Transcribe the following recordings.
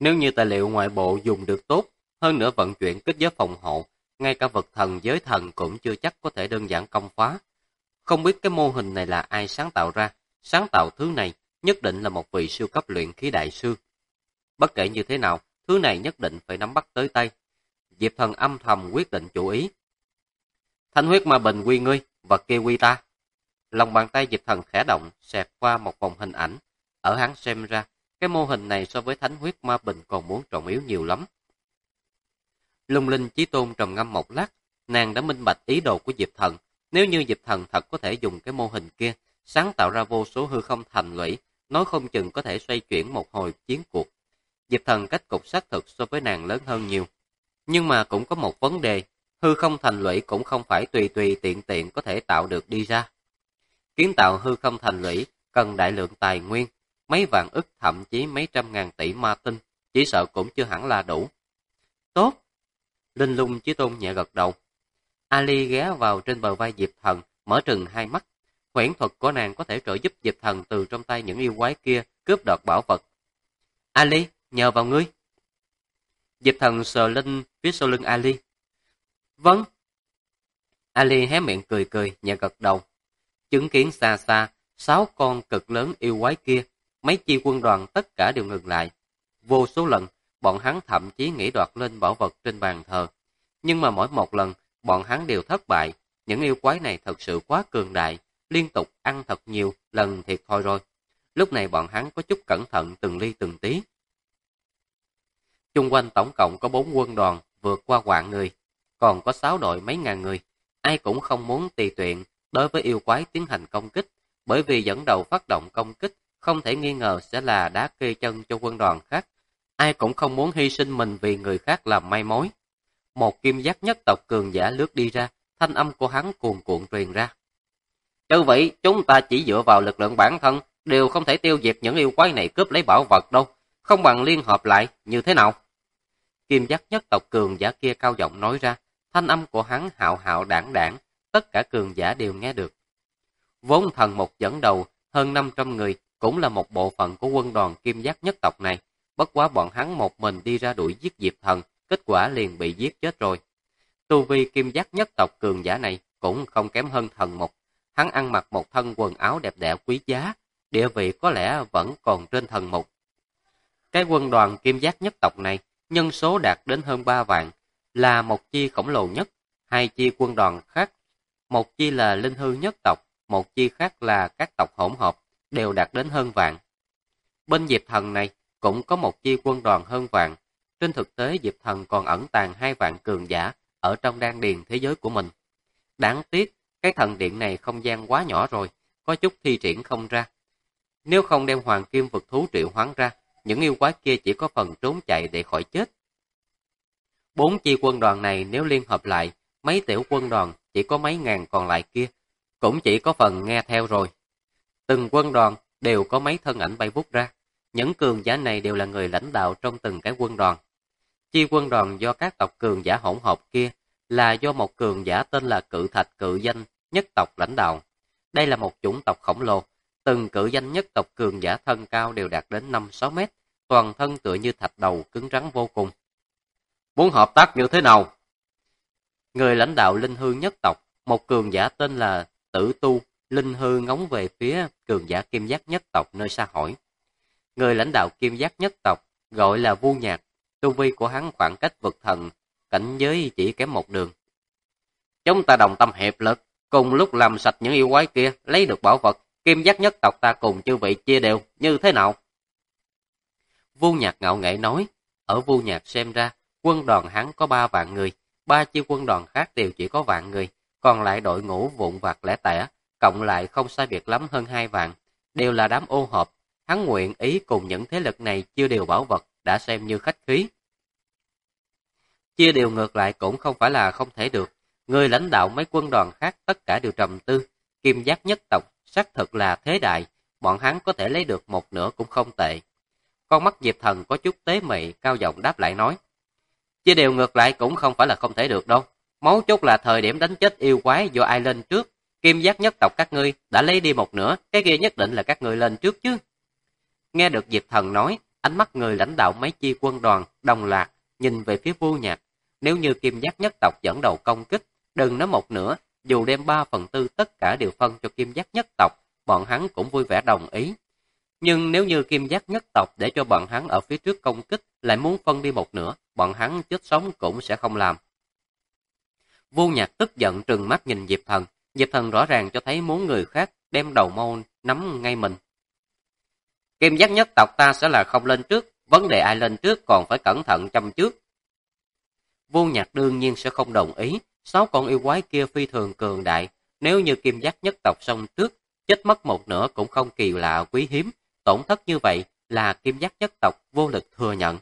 Nếu như tài liệu ngoại bộ dùng được tốt, hơn nữa vận chuyển kết giới phòng hộ, ngay cả vật thần giới thần cũng chưa chắc có thể đơn giản công phá. Không biết cái mô hình này là ai sáng tạo ra, sáng tạo thứ này nhất định là một vị siêu cấp luyện khí đại sư. Bất kể như thế nào, thứ này nhất định phải nắm bắt tới tay. Diệp Thần âm thầm quyết định chủ ý. Thanh huyết ma bình quy ngươi, vật kia quy ta. Lòng bàn tay Diệp Thần khẽ động, xẹt qua một vòng hình ảnh. Ở hắn xem ra, cái mô hình này so với thánh huyết ma bình còn muốn trọng yếu nhiều lắm. Lung Linh Chí Tôn trầm ngâm một lát, nàng đã minh bạch ý đồ của Diệp Thần. Nếu như Diệp Thần thật có thể dùng cái mô hình kia, sáng tạo ra vô số hư không thành lũy, nói không chừng có thể xoay chuyển một hồi chiến cuộc. Diệp Thần cách cục xác thực so với nàng lớn hơn nhiều. Nhưng mà cũng có một vấn đề, hư không thành lũy cũng không phải tùy tùy tiện tiện có thể tạo được đi ra. Kiến tạo hư không thành lũy cần đại lượng tài nguyên, mấy vạn ức thậm chí mấy trăm ngàn tỷ ma tinh, chỉ sợ cũng chưa hẳn là đủ. Tốt! Linh Lung Chí Tôn nhẹ gật đầu. Ali ghé vào trên bờ vai Diệp Thần, mở trừng hai mắt. Huyễn thuật của nàng có thể trợ giúp Diệp Thần từ trong tay những yêu quái kia cướp đoạt bảo vật. Ali, nhờ vào ngươi. Diệp Thần sờ lên phía sau lưng Ali. Vâng. Ali hé miệng cười cười, nhẹ gật đầu. Chứng kiến xa xa, 6 con cực lớn yêu quái kia, mấy chi quân đoàn tất cả đều ngừng lại. Vô số lần, bọn hắn thậm chí nghĩ đoạt lên bảo vật trên bàn thờ. Nhưng mà mỗi một lần, bọn hắn đều thất bại. Những yêu quái này thật sự quá cường đại, liên tục ăn thật nhiều lần thiệt thôi rồi. Lúc này bọn hắn có chút cẩn thận từng ly từng tí. Chung quanh tổng cộng có 4 quân đoàn vượt qua vạn người, còn có 6 đội mấy ngàn người. Ai cũng không muốn tùy tiện đối với yêu quái tiến hành công kích, bởi vì dẫn đầu phát động công kích không thể nghi ngờ sẽ là đá kê chân cho quân đoàn khác. Ai cũng không muốn hy sinh mình vì người khác làm mai mối. Một kim giác nhất tộc cường giả lướt đi ra, thanh âm của hắn cuồn cuộn truyền ra. Chư vị, chúng ta chỉ dựa vào lực lượng bản thân, đều không thể tiêu diệt những yêu quái này cướp lấy bảo vật đâu. Không bằng liên hợp lại, như thế nào? Kim giác nhất tộc cường giả kia cao giọng nói ra, thanh âm của hắn hạo hạo đảng đảng, tất cả cường giả đều nghe được. Vốn thần một dẫn đầu, hơn 500 người, cũng là một bộ phận của quân đoàn kim giác nhất tộc này. Bất quá bọn hắn một mình đi ra đuổi giết Diệp Thần, kết quả liền bị giết chết rồi. Tu vi kim giác nhất tộc cường giả này cũng không kém hơn thần một. Hắn ăn mặc một thân quần áo đẹp đẽ quý giá, địa vị có lẽ vẫn còn trên thần một. Cái quân đoàn kim giác nhất tộc này, nhân số đạt đến hơn 3 vạn, là một chi khổng lồ nhất. Hai chi quân đoàn khác, một chi là linh hư nhất tộc, một chi khác là các tộc hỗn hợp, đều đạt đến hơn vạn. Bên Diệp Thần này cũng có một chi quân đoàn hơn vạn. Trên thực tế Diệp Thần còn ẩn tàng 2 vạn cường giả ở trong đan điền thế giới của mình. Đáng tiếc, cái thần điện này không gian quá nhỏ rồi, có chút thi triển không ra. Nếu không đem hoàng kim vực thú triệu hoán ra, những yêu quái kia chỉ có phần trốn chạy để khỏi chết. 4 chi quân đoàn này nếu liên hợp lại, mấy tiểu quân đoàn chỉ có mấy ngàn còn lại kia, cũng chỉ có phần nghe theo rồi. Từng quân đoàn đều có mấy thân ảnh bay vút ra. Những cường giả này đều là người lãnh đạo trong từng cái quân đoàn. Chi quân đoàn do các tộc cường giả hỗn hợp kia là do một cường giả tên là Cự Thạch Cự Danh nhất tộc lãnh đạo. Đây là một chủng tộc khổng lồ. Từng cự danh nhất tộc cường giả thân cao đều đạt đến 5-6 mét, toàn thân tựa như thạch đầu cứng rắn vô cùng. Muốn hợp tác như thế nào? Người lãnh đạo linh hư nhất tộc, một cường giả tên là Tử Tu, linh hư ngóng về phía cường giả kim giác nhất tộc nơi xa hỏi. Người lãnh đạo kim giác nhất tộc gọi là Vu Nhạc, tu vi của hắn khoảng cách vực thần, cảnh giới chỉ kém một đường. Chúng ta đồng tâm hiệp lực, cùng lúc làm sạch những yêu quái kia, lấy được bảo vật, kim giác nhất tộc ta cùng chư vị chia đều, như thế nào? Vu Nhạc ngạo nghễ nói, ở Vu Nhạc xem ra, quân đoàn hắn có 3 vạn người, 3 chi quân đoàn khác đều chỉ có vạn người, còn lại đội ngũ vụn vặt lẻ tẻ, cộng lại không sai biệt lắm hơn 2 vạn, đều là đám ô hợp. Hắn nguyện ý cùng những thế lực này chia đều bảo vật, đã xem như khách khí. Chia đều ngược lại cũng không phải là không thể được. Người lãnh đạo mấy quân đoàn khác tất cả đều trầm tư. Kim giác nhất tộc xác thực là thế đại, bọn hắn có thể lấy được một nửa cũng không tệ. Con mắt Diệp Thần có chút tế mị, cao giọng đáp lại nói. Chia đều ngược lại cũng không phải là không thể được đâu. Mấu chốt là thời điểm đánh chết yêu quái do ai lên trước. Kim giác nhất tộc các ngươi đã lấy đi một nửa, cái kia nhất định là các ngươi lên trước chứ. Nghe được Diệp Thần nói, Ánh mắt người lãnh đạo mấy chi quân đoàn đồng loạt nhìn về phía Vu Nhạc. Nếu như Kim Giác nhất tộc dẫn đầu công kích, đừng nói một nửa, dù đem 3/4 tất cả đều phân cho Kim Giác nhất tộc, bọn hắn cũng vui vẻ đồng ý. Nhưng nếu như Kim Giác nhất tộc để cho bọn hắn ở phía trước công kích lại muốn phân đi một nửa, bọn hắn chết sống cũng sẽ không làm. Vu Nhạc tức giận trừng mắt nhìn Diệp Thần. Diệp Thần rõ ràng cho thấy muốn người khác đem đầu mâu nắm ngay mình. Kim Giác nhất tộc ta sẽ là không lên trước, vấn đề ai lên trước còn phải cẩn thận chăm trước. Vu Nhạc đương nhiên sẽ không đồng ý, 6 con yêu quái kia phi thường cường đại, nếu như Kim Giác nhất tộc xông trước, chết mất một nửa cũng không kỳ lạ quý hiếm, tổn thất như vậy là Kim Giác nhất tộc vô lực thừa nhận.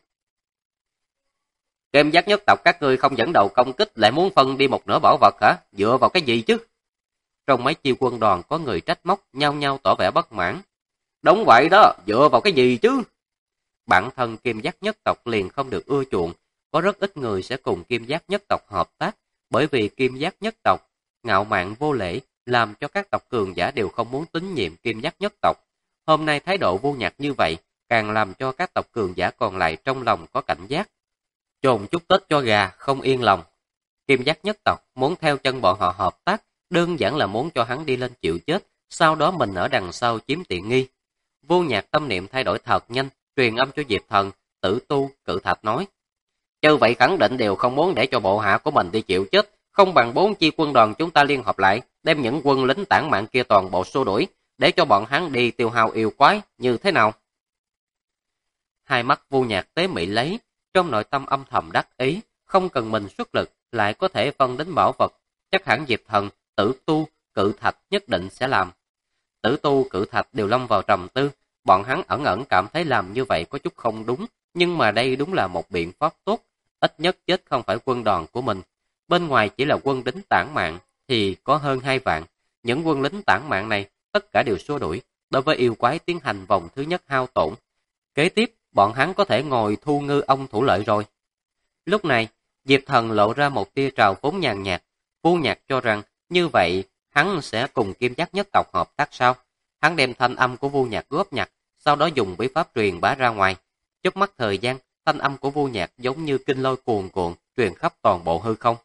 Kim Giác nhất tộc các ngươi không dẫn đầu công kích lại muốn phân đi một nửa bảo vật hả? Dựa vào cái gì chứ? Trong mấy chi quân đoàn có người trách móc, nhao nhao tỏ vẻ bất mãn. Đúng vậy đó, dựa vào cái gì chứ? Bản thân Kim Giác nhất tộc liền không được ưa chuộng, có rất ít người sẽ cùng Kim Giác nhất tộc hợp tác, bởi vì Kim Giác nhất tộc ngạo mạn vô lễ, làm cho các tộc cường giả đều không muốn tín nhiệm Kim Giác nhất tộc. Hôm nay thái độ Vu Nhạc như vậy, càng làm cho các tộc cường giả còn lại trong lòng có cảnh giác. Chồn chút Tết cho gà, không yên lòng. Kim Giác nhất tộc muốn theo chân bọn họ hợp tác, đơn giản là muốn cho hắn đi lên chịu chết, sau đó mình ở đằng sau chiếm tiện nghi. Vu Nhạc tâm niệm thay đổi thật nhanh, truyền âm cho Diệp Thần, Tử Tu, Cự Thạch nói. Như vậy khẳng định đều không muốn để cho bộ hạ của mình đi chịu chết, không bằng 4 chi quân đoàn chúng ta liên hợp lại, đem những quân lính tản mạn kia toàn bộ xua đuổi, để cho bọn hắn đi tiêu hao yêu quái, như thế nào? Hai mắt Vu Nhạc tế mị lấy, trong nội tâm âm thầm đắc ý, không cần mình xuất lực, lại có thể phân đến bảo vật, chắc hẳn Diệp Thần, Tử Tu, Cự Thạch nhất định sẽ làm. Tử Tu, Cự Thạch đều lâm vào trầm tư, bọn hắn ẩn ẩn cảm thấy làm như vậy có chút không đúng, nhưng mà đây đúng là một biện pháp tốt, ít nhất chết không phải quân đoàn của mình. Bên ngoài chỉ là quân lính tản mạn thì có hơn 2 vạn, những quân lính tản mạn này tất cả đều xua đuổi, đối với yêu quái tiến hành vòng thứ nhất hao tổn. Kế tiếp, bọn hắn có thể ngồi thu ngư ông thủ lợi rồi. Lúc này, Diệp Thần lộ ra một tia trào phúng nhàn nhạt, Vu Nhạc cho rằng như vậy hắn sẽ cùng Kim Giác nhất tộc hợp tác sao? Hắn đem thanh âm của Vu Nhạc góp nhặt, sau đó dùng bí pháp truyền bá ra ngoài. Chớp mắt thời gian, thanh âm của Vu Nhạc giống như kinh lôi cuồn cuộn, truyền khắp toàn bộ hư không.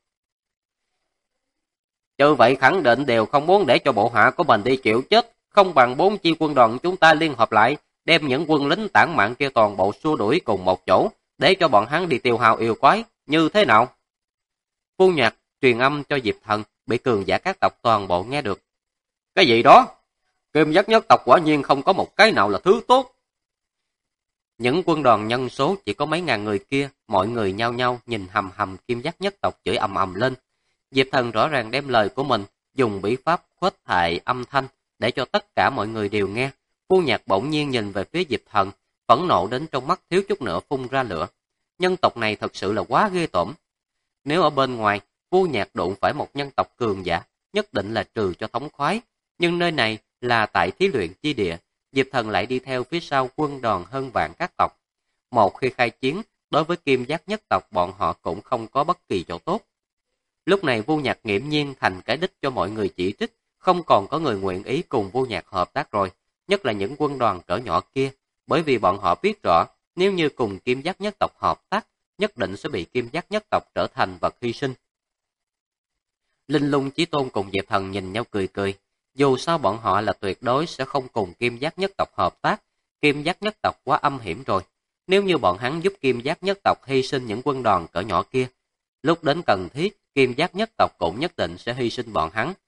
Như vậy khẳng định đều không muốn để cho bộ hạ của mình đi chịu chết, không bằng 4 chi quân đoàn chúng ta liên hợp lại, đem những quân lính tản mạn kia toàn bộ xua đuổi cùng một chỗ, để cho bọn hắn đi tiêu hao yêu quái, như thế nào? Vu Nhạc truyền âm cho Diệp Thần, bị cường giả các tộc toàn bộ nghe được. Cái gì đó? Kim Giác nhất tộc quả nhiên không có một cái nào là thứ tốt. Những quân đoàn nhân số chỉ có mấy ngàn người kia, mọi người nhao nhao nhìn hầm hầm Kim Giác nhất tộc chửi ầm ầm lên. Diệp Thần rõ ràng đem lời của mình dùng bí pháp khuếch thải âm thanh để cho tất cả mọi người đều nghe. Vu Nhạc bỗng nhiên nhìn về phía Diệp Thần, phẫn nộ đến trong mắt thiếu chút nữa phun ra lửa. Nhân tộc này thật sự là quá ghê tởm. Nếu ở bên ngoài, Vu Nhạc đụng phải một nhân tộc cường giả, nhất định là trừ cho thống khoái. Nhưng nơi này là tại thí luyện chi địa, Diệp Thần lại đi theo phía sau quân đoàn hơn vạn các tộc. Một khi khai chiến, đối với Kim Giác nhất tộc bọn họ cũng không có bất kỳ chỗ tốt. Lúc này Vu Nhạc nghiễm nhiên thành cái đích cho mọi người chỉ trích, không còn có người nguyện ý cùng Vu Nhạc hợp tác rồi, nhất là những quân đoàn cỡ nhỏ kia, bởi vì bọn họ biết rõ, nếu như cùng Kim Giác nhất tộc hợp tác, nhất định sẽ bị Kim Giác nhất tộc trở thành vật hy sinh. Linh Lung Chí Tôn cùng Diệp Thần nhìn nhau cười cười, dù sao bọn họ là tuyệt đối sẽ không cùng Kim Giác nhất tộc hợp tác, Kim Giác nhất tộc quá âm hiểm rồi, nếu như bọn hắn giúp Kim Giác nhất tộc hy sinh những quân đoàn cỡ nhỏ kia, lúc đến cần thiết, Kim Giác nhất tộc cũng nhất định sẽ hy sinh bọn hắn.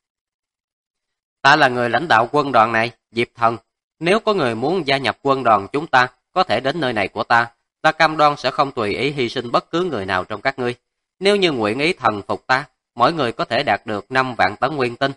Ta là người lãnh đạo quân đoàn này, Diệp Thần. Nếu có người muốn gia nhập quân đoàn chúng ta, có thể đến nơi này của ta. Ta cam đoan sẽ không tùy ý hy sinh bất cứ người nào trong các ngươi. Nếu như nguyện ý thần phục ta, mỗi người có thể đạt được 5 vạn tấn nguyên tinh.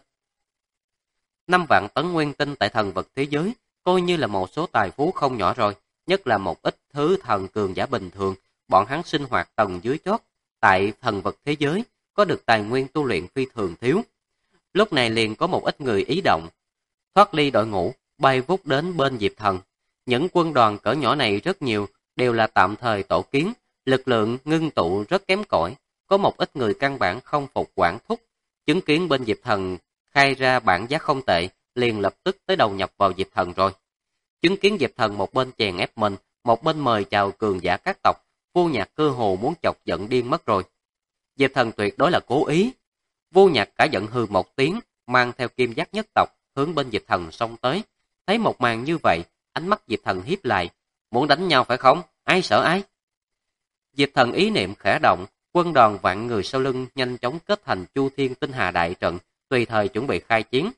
5 vạn tấn nguyên tinh tại thần vật thế giới, coi như là một số tài phú không nhỏ rồi. Nhất là một ít thứ thần cường giả bình thường, bọn hắn sinh hoạt tầng dưới chót. Tại thần vật thế giới, có được tài nguyên tu luyện phi thường thiếu. Lúc này liền có một ít người ý động, thoát ly đội ngũ, bay vút đến bên Diệp Thần. Những quân đoàn cỡ nhỏ này rất nhiều, đều là tạm thời tổ kiến, lực lượng ngưng tụ rất kém cỏi. Có một ít người căn bản không phục quản thúc, chứng kiến bên Diệp Thần khai ra bản giá không tệ, liền lập tức tới đầu nhập vào Diệp Thần rồi. Chứng kiến Diệp Thần một bên chèn ép mình, một bên mời chào cường giả các tộc, Vô Nhạc cơ hồ muốn chọc giận điên mất rồi. Diệp Thần tuyệt đối là cố ý. Vô Nhạc cả giận hừ một tiếng, mang theo kim giác nhất tộc, hướng bên Diệp Thần xông tới. Thấy một màn như vậy, ánh mắt Diệp Thần hiếp lại. Muốn đánh nhau phải không? Ai sợ ai? Diệp Thần ý niệm khẽ động, quân đoàn vạn người sau lưng nhanh chóng kết thành Chu Thiên Tinh Hà đại trận, tùy thời chuẩn bị khai chiến.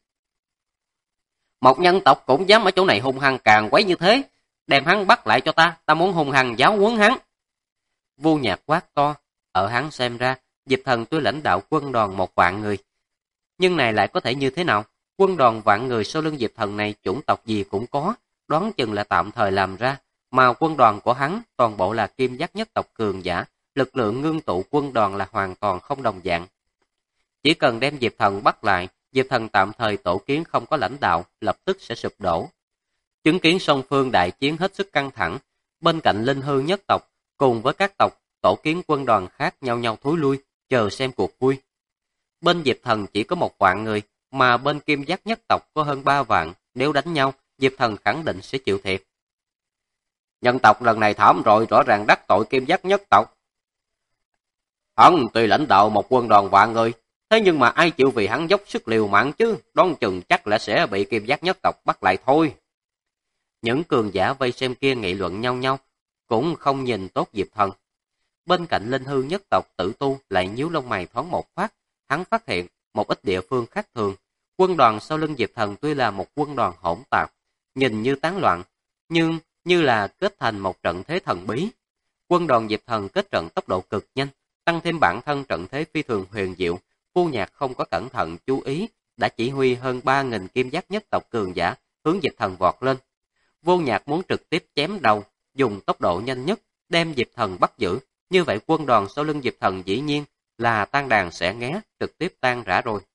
Một nhân tộc cũng dám ở chỗ này hung hăng càng quấy như thế, đem hắn bắt lại cho ta, ta muốn hung hăng giáo huấn hắn. Vô Nhạc quát to, ở hắn xem ra, Diệp Thần tuy lãnh đạo quân đoàn 1.000 người, nhưng này lại có thể như thế nào? Quân đoàn vạn người sau lưng Diệp Thần này chủng tộc gì cũng có, đoán chừng là tạm thời làm ra, mà quân đoàn của hắn toàn bộ là kim giác nhất tộc cường giả, lực lượng ngưng tụ quân đoàn là hoàn toàn không đồng dạng. Chỉ cần đem Diệp Thần bắt lại, Diệp Thần tạm thời tổ kiến không có lãnh đạo, lập tức sẽ sụp đổ. Chứng kiến song phương đại chiến hết sức căng thẳng, bên cạnh Linh Hư nhất tộc cùng với các tộc tổ kiến quân đoàn khác nhau nhau thối lui, chờ xem cuộc vui. Bên Diệp Thần chỉ có 1.000 người, mà bên Kim Giác nhất tộc có hơn 3 vạn, nếu đánh nhau, Diệp Thần khẳng định sẽ chịu thiệt. Nhân tộc lần này thảm rồi, rõ ràng đắc tội Kim Giác nhất tộc. Hắn tuy lãnh đạo một quân đoàn vạn người, thế nhưng mà ai chịu vì hắn dốc sức liều mạng chứ, đoán chừng chắc là sẽ bị Kim Giác nhất tộc bắt lại thôi. Những cường giả vây xem kia nghị luận nhau nhau, cũng không nhìn tốt Diệp Thần. Bên cạnh Linh Hư nhất tộc Tử Tu lại nhíu lông mày thoáng một phát, hắn phát hiện một ít địa phương khác thường. Quân đoàn sau lưng Diệp Thần tuy là một quân đoàn hỗn tạp, nhìn như tán loạn, nhưng như là kết thành một trận thế thần bí. Quân đoàn Diệp Thần kết trận tốc độ cực nhanh, tăng thêm bản thân trận thế phi thường huyền diệu, Vô Nhạc không có cẩn thận chú ý, đã chỉ huy hơn 3.000 kim giác nhất tộc cường giả hướng Diệp Thần vọt lên. Vô Nhạc muốn trực tiếp chém đầu, dùng tốc độ nhanh nhất đem Diệp Thần bắt giữ, như vậy quân đoàn sau lưng Diệp Thần dĩ nhiên là tan đàn sẽ nghé, trực tiếp tan rã rồi.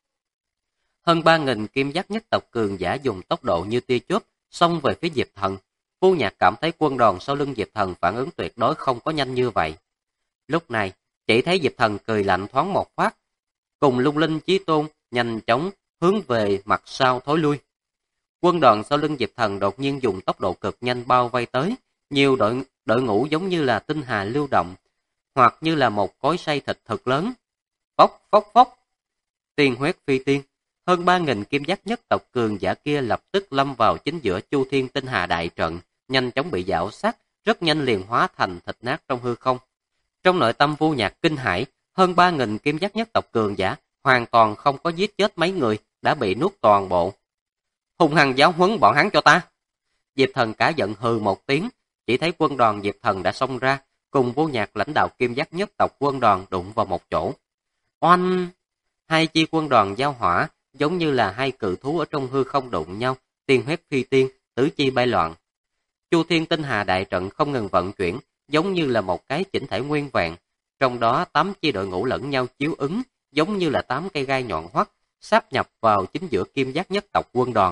Hơn 3.000 kim giác nhất tộc cường giả dùng tốc độ như tia chớp xông về phía Diệp Thần. Vô Nhạc cảm thấy quân đoàn sau lưng Diệp Thần phản ứng tuyệt đối không có nhanh như vậy. Lúc này, chỉ thấy Diệp Thần cười lạnh thoáng một phát, cùng Lung Linh Chí Tôn nhanh chóng hướng về mặt sau thối lui. Quân đoàn sau lưng Diệp Thần đột nhiên dùng tốc độ cực nhanh bao vây tới, nhiều đội ngũ giống như là tinh hà lưu động, hoặc như là một cối xay thịt thật lớn. Phốc phốc phốc, tiên huyết phi tiên, hơn 3.000 kim giác nhất tộc cường giả kia lập tức lâm vào chính giữa Chu Thiên Tinh Hà đại trận, nhanh chóng bị giảo sát, rất nhanh liền hóa thành thịt nát trong hư không. Trong nội tâm Vô Nhạc kinh hãi, hơn 3.000 kim giác nhất tộc cường giả hoàn toàn không có giết chết mấy người, đã bị nuốt toàn bộ. Hung hăng giáo huấn bọn hắn cho ta. Diệp Thần cả giận hừ một tiếng, chỉ thấy quân đoàn Diệp Thần đã xông ra, cùng Vô Nhạc lãnh đạo kim giác nhất tộc quân đoàn đụng vào một chỗ. Oanh! Hai chi quân đoàn giao hỏa, giống như là hai cự thú ở trong hư không đụng nhau, tiên huyết phi tiên, tứ chi bay loạn. Chu Thiên Tinh Hà đại trận không ngừng vận chuyển, giống như là một cái chỉnh thể nguyên vẹn, trong đó 8 chi đội ngũ lẫn nhau chiếu ứng, giống như là 8 cây gai nhọn hoắt, sáp nhập vào chính giữa kim giác nhất tộc quân đoàn.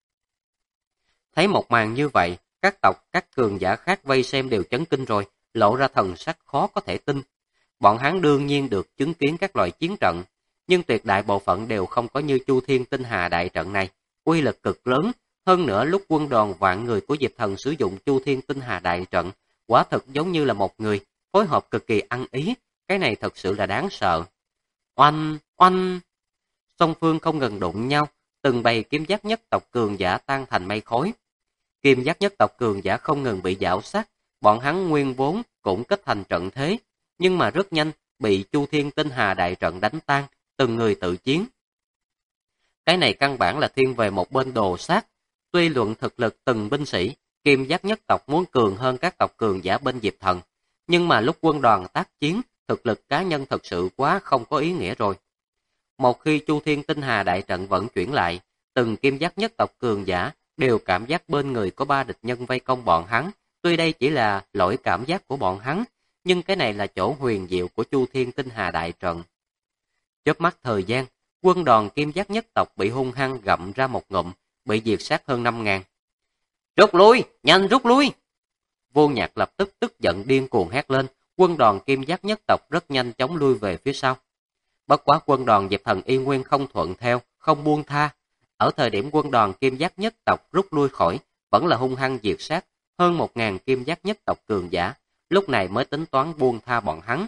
Thấy một màn như vậy, các tộc, các cường giả khác vây xem đều chấn kinh rồi, lộ ra thần sắc khó có thể tin. Bọn hắn đương nhiên được chứng kiến các loại chiến trận, nhưng tuyệt đại bộ phận đều không có như Chu Thiên Tinh Hà đại trận này, uy lực cực lớn. Hơn nữa lúc quân đoàn vạn người của Diệp Thần sử dụng Chu Thiên Tinh Hà đại trận, quả thực giống như là một người, phối hợp cực kỳ ăn ý, cái này thật sự là đáng sợ. Oanh, oanh! Song phương không ngừng đụng nhau, từng bầy kim giác nhất tộc cường giả tan thành mây khói. Kim giác nhất tộc cường giả không ngừng bị giảo sát, bọn hắn nguyên vốn cũng kết thành trận thế, nhưng mà rất nhanh bị Chu Thiên Tinh Hà đại trận đánh tan, từng người tự chiến. Cái này căn bản là thiên về một bên đồ sát, tuy luận thực lực từng binh sĩ, kim giác nhất tộc muốn cường hơn các tộc cường giả bên Diệp Thần, nhưng mà lúc quân đoàn tác chiến, thực lực cá nhân thật sự quá không có ý nghĩa rồi. Một khi Chu Thiên Tinh Hà đại trận vận chuyển lại, từng kim giác nhất tộc cường giả đều cảm giác bên người có 3 địch nhân vây công bọn hắn, tuy đây chỉ là lỗi cảm giác của bọn hắn, nhưng cái này là chỗ huyền diệu của Chu Thiên Tinh Hà đại trận. Chớp mắt thời gian, quân đoàn kim giác nhất tộc bị hung hăng gặm ra một ngụm, bị diệt sát hơn 5.000. Rút lui, nhanh rút lui! Vô Nhạc lập tức tức giận điên cuồng hét lên, quân đoàn kim giác nhất tộc rất nhanh chóng lui về phía sau. Bất quá quân đoàn Diệp Thần y nguyên không thuận theo, không buông tha. Ở thời điểm quân đoàn kim giác nhất tộc rút lui khỏi, vẫn là hung hăng diệt sát hơn 1.000 kim giác nhất tộc cường giả, lúc này mới tính toán buông tha bọn hắn.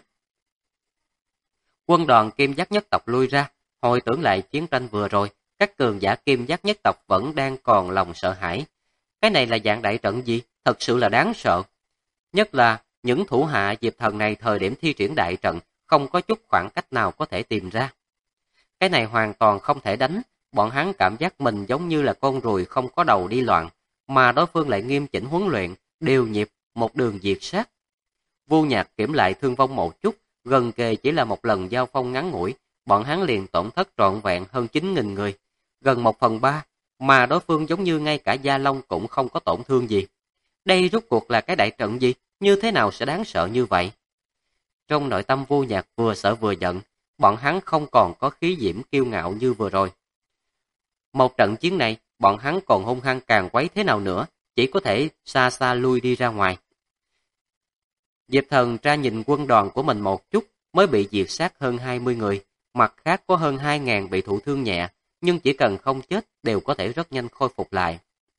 Quân đoàn kim giác nhất tộc lui ra, hồi tưởng lại chiến tranh vừa rồi, các cường giả kim giác nhất tộc vẫn đang còn lòng sợ hãi. Cái này là dạng đại trận gì? Thật sự là đáng sợ. Nhất là những thủ hạ Diệp Thần này thời điểm thi triển đại trận không có chút khoảng cách nào có thể tìm ra. Cái này hoàn toàn không thể đánh, bọn hắn cảm giác mình giống như là con ruồi không có đầu đi loạn, mà đối phương lại nghiêm chỉnh huấn luyện, điều nhịp, một đường diệt sát. Vu Nhạc kiểm lại thương vong một chút, gần kề chỉ là một lần giao phong ngắn ngủi, bọn hắn liền tổn thất trọn vẹn hơn 9.000 người, gần 1/3, mà đối phương giống như ngay cả Gia Long cũng không có tổn thương gì. Đây rốt cuộc là cái đại trận gì, như thế nào sẽ đáng sợ như vậy? Trong nội tâm Vu Nhạc vừa sợ vừa giận, bọn hắn không còn có khí diễm kiêu ngạo như vừa rồi. Một trận chiến này, bọn hắn còn hung hăng càng quấy thế nào nữa, chỉ có thể xa xa lui đi ra ngoài. Diệp Thần ra nhìn quân đoàn của mình một chút, mới bị diệt sát hơn 20 người, mặt khác có hơn 2.000 bị thụ thương nhẹ, nhưng chỉ cần không chết đều có thể rất nhanh khôi phục lại.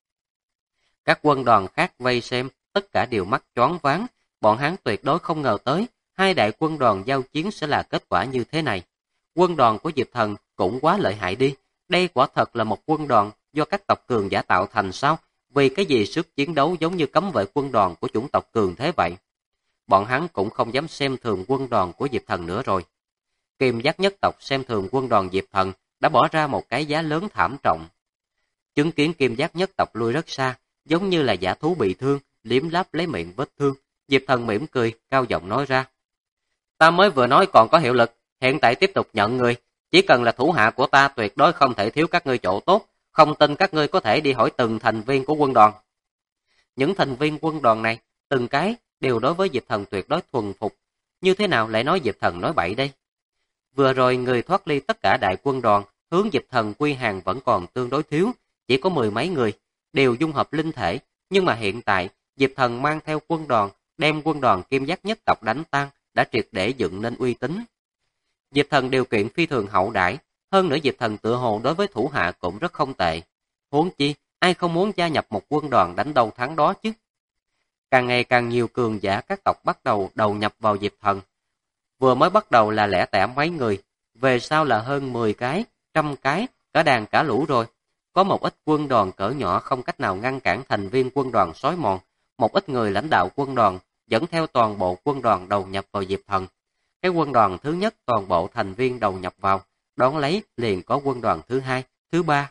Các quân đoàn khác vây xem, tất cả đều mắt choáng váng, bọn hắn tuyệt đối không ngờ tới, hai đại quân đoàn giao chiến sẽ là kết quả như thế này. Quân đoàn của Diệp Thần cũng quá lợi hại đi, đây quả thật là một quân đoàn do các tộc cường giả tạo thành sao? Vì cái gì sức chiến đấu giống như cấm vệ quân đoàn của chủng tộc cường thế vậy? Bọn hắn cũng không dám xem thường quân đoàn của Diệp Thần nữa rồi. Kim giác nhất tộc xem thường quân đoàn Diệp Thần đã bỏ ra một cái giá lớn thảm trọng. Chứng kiến kim giác nhất tộc lui rất xa, giống như là dã thú bị thương, liếm láp lấy miệng vết thương. Diệp Thần mỉm cười, cao giọng nói ra. Ta mới vừa nói còn có hiệu lực, hiện tại tiếp tục nhận người. Chỉ cần là thủ hạ của ta tuyệt đối không thể thiếu các ngươi chỗ tốt, không tin các ngươi có thể đi hỏi từng thành viên của quân đoàn. Những thành viên quân đoàn này, từng cái đều đối với Diệp Thần tuyệt đối thuần phục. Như thế nào lại nói Diệp Thần nói bậy đây? Vừa rồi người thoát ly tất cả đại quân đoàn, hướng Diệp Thần quy hàng vẫn còn tương đối thiếu, chỉ có 10 mấy người, đều dung hợp linh thể. Nhưng mà hiện tại, Diệp Thần mang theo quân đoàn, đem quân đoàn kim giác nhất tộc đánh tan, đã triệt để dựng nên uy tín. Diệp Thần điều kiện phi thường hậu đãi, hơn nữa Diệp Thần tự hồ đối với thủ hạ cũng rất không tệ. Huống chi, ai không muốn gia nhập một quân đoàn đánh đầu thắng đó chứ? Càng ngày càng nhiều cường giả các tộc bắt đầu đầu nhập vào Diệp Thần. Vừa mới bắt đầu là lẻ tẻ mấy người, về sau là hơn 10 cái, 100 cái, cả đàn cả lũ rồi. Có một ít quân đoàn cỡ nhỏ không cách nào ngăn cản thành viên quân đoàn xói mòn, một ít người lãnh đạo quân đoàn dẫn theo toàn bộ quân đoàn đầu nhập vào Diệp Thần. Cái quân đoàn thứ nhất toàn bộ thành viên đầu nhập vào, đón lấy liền có quân đoàn thứ hai, thứ ba.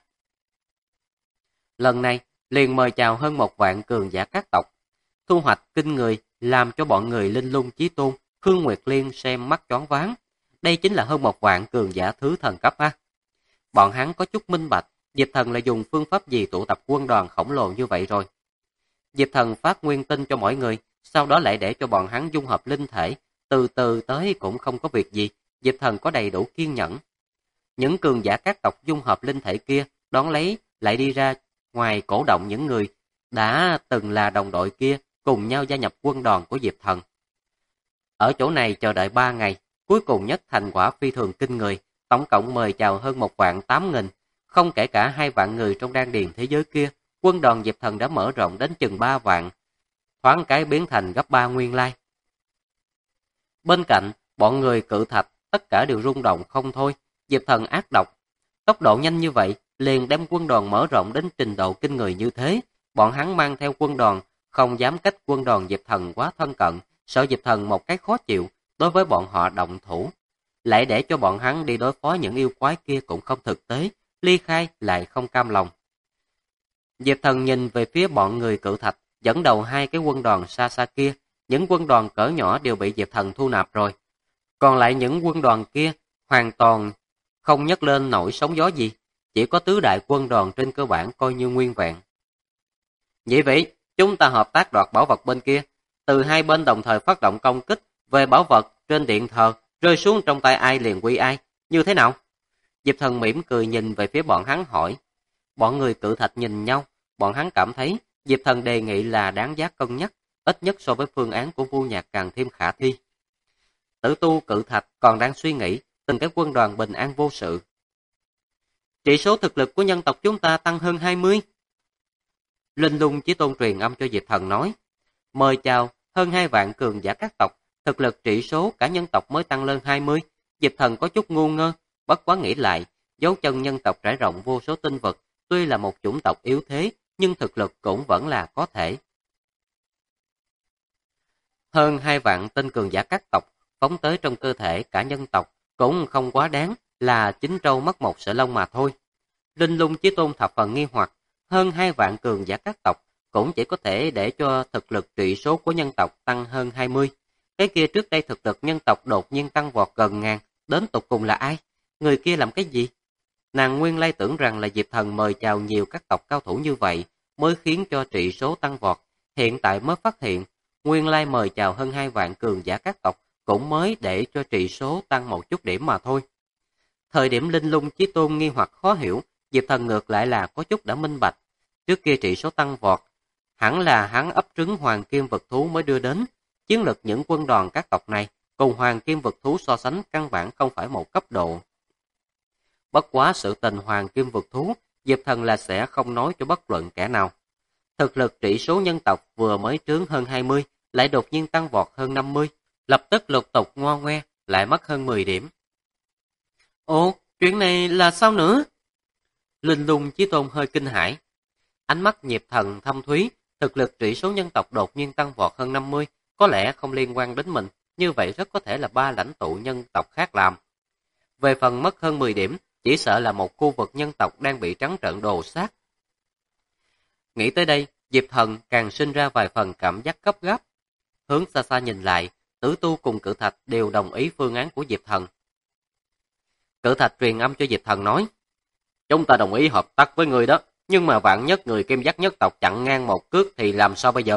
Lần này liền mời chào hơn 1 vạn cường giả các tộc. Thu hoạch kinh người làm cho bọn người linh lung chí tôn, Khương Nguyệt Liên xem mắt choáng váng. Đây chính là hơn 1 vạn cường giả thứ thần cấp ha. Bọn hắn có chút minh bạch, Diệp Thần là dùng phương pháp gì tụ tập quân đoàn khổng lồ như vậy rồi. Diệp Thần phát nguyên tinh cho mọi người, sau đó lại để cho bọn hắn dung hợp linh thể, từ từ tới cũng không có việc gì, Diệp Thần có đầy đủ kiên nhẫn. Những cường giả các tộc dung hợp linh thể kia, đón lấy lại đi ra ngoài cổ động những người đã từng là đồng đội kia, cùng nhau gia nhập quân đoàn của Diệp Thần. Ở chỗ này chờ đợi 3 ngày, cuối cùng nhất thành quả phi thường kinh người, tổng cộng mời chào hơn 1.800.000, không kể cả 2 vạn người trong đan điền thế giới kia, quân đoàn Diệp Thần đã mở rộng đến chừng 3 vạn, thoáng cái biến thành gấp 3 nguyên lai. Bên cạnh, bọn người cự thạch tất cả đều rung động không thôi, Diệp Thần ác độc. Tốc độ nhanh như vậy, liền đem quân đoàn mở rộng đến trình độ kinh người như thế, bọn hắn mang theo quân đoàn, không dám cách quân đoàn Diệp Thần quá thân cận, sợ Diệp Thần một cái khó chịu, đối với bọn họ động thủ. Lại để cho bọn hắn đi đối phó những yêu quái kia cũng không thực tế, ly khai lại không cam lòng. Diệp Thần nhìn về phía bọn người cự thạch, dẫn đầu 2 cái quân đoàn xa xa kia, những quân đoàn cỡ nhỏ đều bị Diệp Thần thu nạp rồi. Còn lại những quân đoàn kia, hoàn toàn không nhấc lên nổi sóng gió gì, chỉ có tứ đại quân đoàn trên cơ bản coi như nguyên vẹn. Nhị vị, chúng ta hợp tác đoạt bảo vật bên kia, từ hai bên đồng thời phát động công kích, về bảo vật trên điện thờ, rơi xuống trong tay ai liền quy ai, như thế nào? Diệp Thần mỉm cười nhìn về phía bọn hắn hỏi. Bọn người cự thạch nhìn nhau, bọn hắn cảm thấy Diệp Thần đề nghị là đáng giá cân nhắc, ít nhất so với phương án của Vu Nhạc càng thêm khả thi. Tử tu cự thạch còn đang suy nghĩ, từng cái quân đoàn bình an vô sự. Chỉ số thực lực của nhân tộc chúng ta tăng hơn 20. Linh Lung Chí Tôn truyền âm cho Diệp Thần nói, mời chào hơn 2 vạn cường giả các tộc, thực lực trị số cả nhân tộc mới tăng lên 20. Diệp Thần có chút ngu ngơ, bất quá nghĩ lại, dấu chân nhân tộc trải rộng vô số tinh vực, tuy là một chủng tộc yếu thế, nhưng thực lực cũng vẫn là có thể. Hơn 2 vạn tinh cường giả các tộc phóng tới trong cơ thể cả nhân tộc cũng không quá đáng, là chín trâu mất một sợi lông mà thôi. Linh Lung Chí Tôn thập phần nghi hoặc, hơn 2 vạn cường giả các tộc cũng chỉ có thể để cho thực lực trị số của nhân tộc tăng hơn 20. Cái kia trước đây thực lực nhân tộc đột nhiên tăng vọt gần ngàn, đến tột cùng là ai? Người kia làm cái gì? Nàng nguyên lai tưởng rằng là Diệp Thần mời chào nhiều các tộc cao thủ như vậy mới khiến cho trị số tăng vọt, hiện tại mới phát hiện, nguyên lai mời chào hơn 2 vạn cường giả các tộc cũng mới để cho trị số tăng một chút điểm mà thôi. Thời điểm Linh Lung Chí Tôn nghi hoặc khó hiểu, Diệp Thần ngược lại là có chút đã minh bạch. Trước kia trị số tăng vọt, hẳn là hắn ấp trứng hoàng kim vật thú mới đưa đến. Chiến lực những quân đoàn các tộc này cùng hoàng kim vật thú so sánh căn bản không phải một cấp độ. Bất quá sự tình hoàng kim vật thú, Diệp Thần là sẽ không nói cho bất luận kẻ nào. Thực lực trị số nhân tộc vừa mới trướng hơn 20, lại đột nhiên tăng vọt hơn 50, lập tức lục tục ngoa ngoe, lại mất hơn 10 điểm. Ồ, chuyện này là sao nữa? Linh Lung Chí Tôn hơi kinh hãi. Ánh mắt Diệp Thần thâm thúy, thực lực trị số nhân tộc đột nhiên tăng vọt hơn 50, có lẽ không liên quan đến mình, như vậy rất có thể là 3 lãnh tụ nhân tộc khác làm. Về phần mất hơn 10 điểm, chỉ sợ là một khu vực nhân tộc đang bị trắng trợn đồ sát. Nghĩ tới đây, Diệp Thần càng sinh ra vài phần cảm giác gấp gáp. Hướng xa xa nhìn lại, Tử Tu cùng Cự Thạch đều đồng ý phương án của Diệp Thần. Cự Thạch truyền âm cho Diệp Thần nói, chúng ta đồng ý hợp tác với người đó, nhưng mà vạn nhất người Kim Giác nhất tộc chặn ngang một cước thì làm sao bây giờ?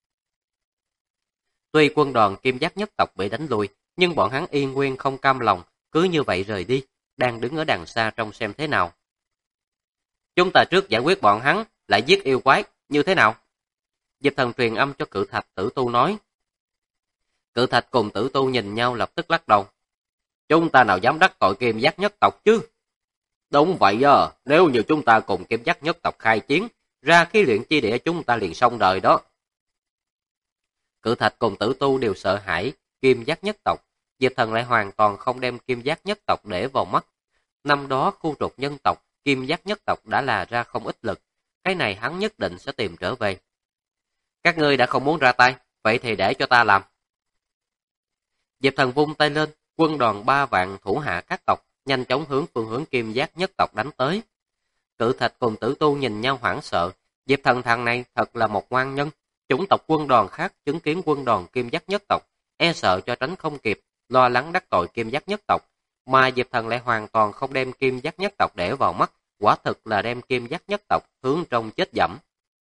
Tuy quân đoàn Kim Giác nhất tộc bị đánh lùi, nhưng bọn hắn yên nguyên không cam lòng, cứ như vậy rời đi, đang đứng ở đằng xa trông xem thế nào. Chúng ta trước giải quyết bọn hắn, lại giết yêu quái, như thế nào? Diệp Thần truyền âm cho Cự Thạch Tử Tu nói. Cự Thạch cùng Tử Tu nhìn nhau lập tức lắc đầu. Chúng ta nào dám đắc tội Kim Giác nhất tộc chứ? Đúng vậy à, nếu như chúng ta cùng Kim Giác nhất tộc khai chiến, ra khí luyện chi địa chúng ta liền xong đời đó. Cự Thạch cùng Tử Tu đều sợ hãi Kim Giác nhất tộc, Diệp Thần lại hoàn toàn không đem Kim Giác nhất tộc để vào mắt. Năm đó khu trục nhân tộc, Kim Giác nhất tộc đã là ra không ít lực, cái này hắn nhất định sẽ tìm trở về. Các ngươi đã không muốn ra tay, vậy thì để cho ta làm. Diệp Thần vung tay lên, quân đoàn 3 vạn thủ hạ các tộc nhanh chóng hướng phương hướng Kim Giác nhất tộc đánh tới. Cự Thạch cùng Tử Tu nhìn nhau hoảng sợ, Diệp Thần thằng này thật là một ngoan nhân. Chủng tộc quân đoàn khác chứng kiến quân đoàn Kim Giác nhất tộc, e sợ cho tránh không kịp, lo lắng đắc tội Kim Giác nhất tộc, mà Diệp Thần lại hoàn toàn không đem Kim Giác nhất tộc để vào mắt, quả thực là đem Kim Giác nhất tộc hướng trong chết dẫm.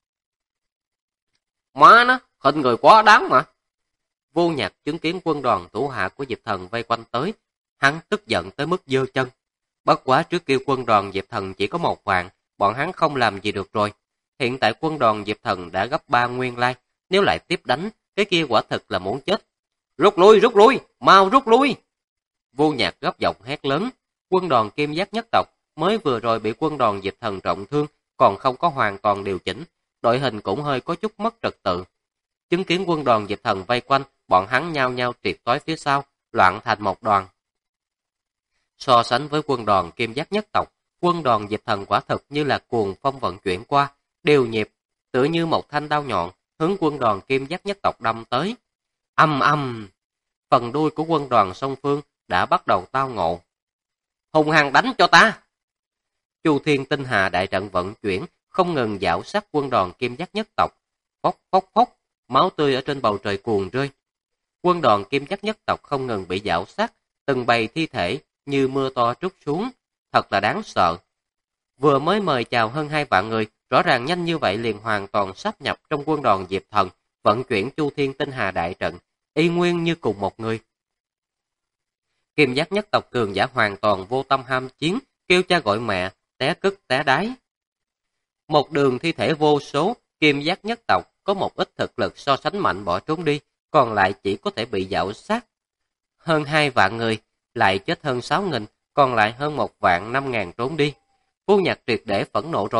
Má nó, khinh người quá đáng mà. Vô Nhạc chứng kiến quân đoàn thủ hạ của Diệp Thần vây quanh tới, hắn tức giận tới mức giơ chân. Bất quá trước kia quân đoàn Diệp Thần chỉ có 1 vạn, bọn hắn không làm gì được rồi. Hiện tại quân đoàn Diệp Thần đã gấp 3 nguyên lai, nếu lại tiếp đánh, cái kia quả thực là muốn chết. Rút lui, mau rút lui. Vô Nhạc gấp giọng hét lớn, quân đoàn Kim Giác nhất tộc mới vừa rồi bị quân đoàn Diệp Thần trọng thương, còn không có hoàn toàn điều chỉnh, đội hình cũng hơi có chút mất trật tự. Chứng kiến quân đoàn Diệp Thần vây quanh, bọn hắn nhao nhao triệt toái phía sau, loạn thành một đoàn. So sánh với quân đoàn Kim Giác nhất tộc, quân đoàn Diệp Thần quả thực như là cuồng phong vận chuyển qua, đều nhịp, tựa như một thanh đao nhọn, hướng quân đoàn Kim Giác nhất tộc đâm tới. Âm âm, phần đuôi của quân đoàn song phương đã bắt đầu tao ngộ. Hùng hăng đánh cho ta! Chu Thiên Tinh Hà đại trận vận chuyển, không ngừng giảo sát quân đoàn Kim Giác nhất tộc. Phốc phốc phốc, máu tươi ở trên bầu trời cuồn rơi. Quân đoàn Kim Giác nhất tộc không ngừng bị giảo sát, từng bầy thi thể như mưa to trút xuống, thật là đáng sợ. Vừa mới mời chào hơn 2 vạn người, rõ ràng nhanh như vậy liền hoàn toàn sáp nhập trong quân đoàn Diệp Thần, vận chuyển Chu Thiên Tinh Hà đại trận, y nguyên như cùng một người. Kim Giác nhất tộc cường giả hoàn toàn vô tâm ham chiến, kêu cha gọi mẹ, té cứt té đái. Một đường thi thể vô số, Kim Giác nhất tộc có một ít thực lực so sánh mạnh bỏ trốn đi, còn lại chỉ có thể bị giảo sát. Hơn 2 vạn người, lại chết hơn 6.000, còn lại hơn 1 vạn 5.000 trốn đi. Vô Nhạc triệt để phẫn nộ rồi,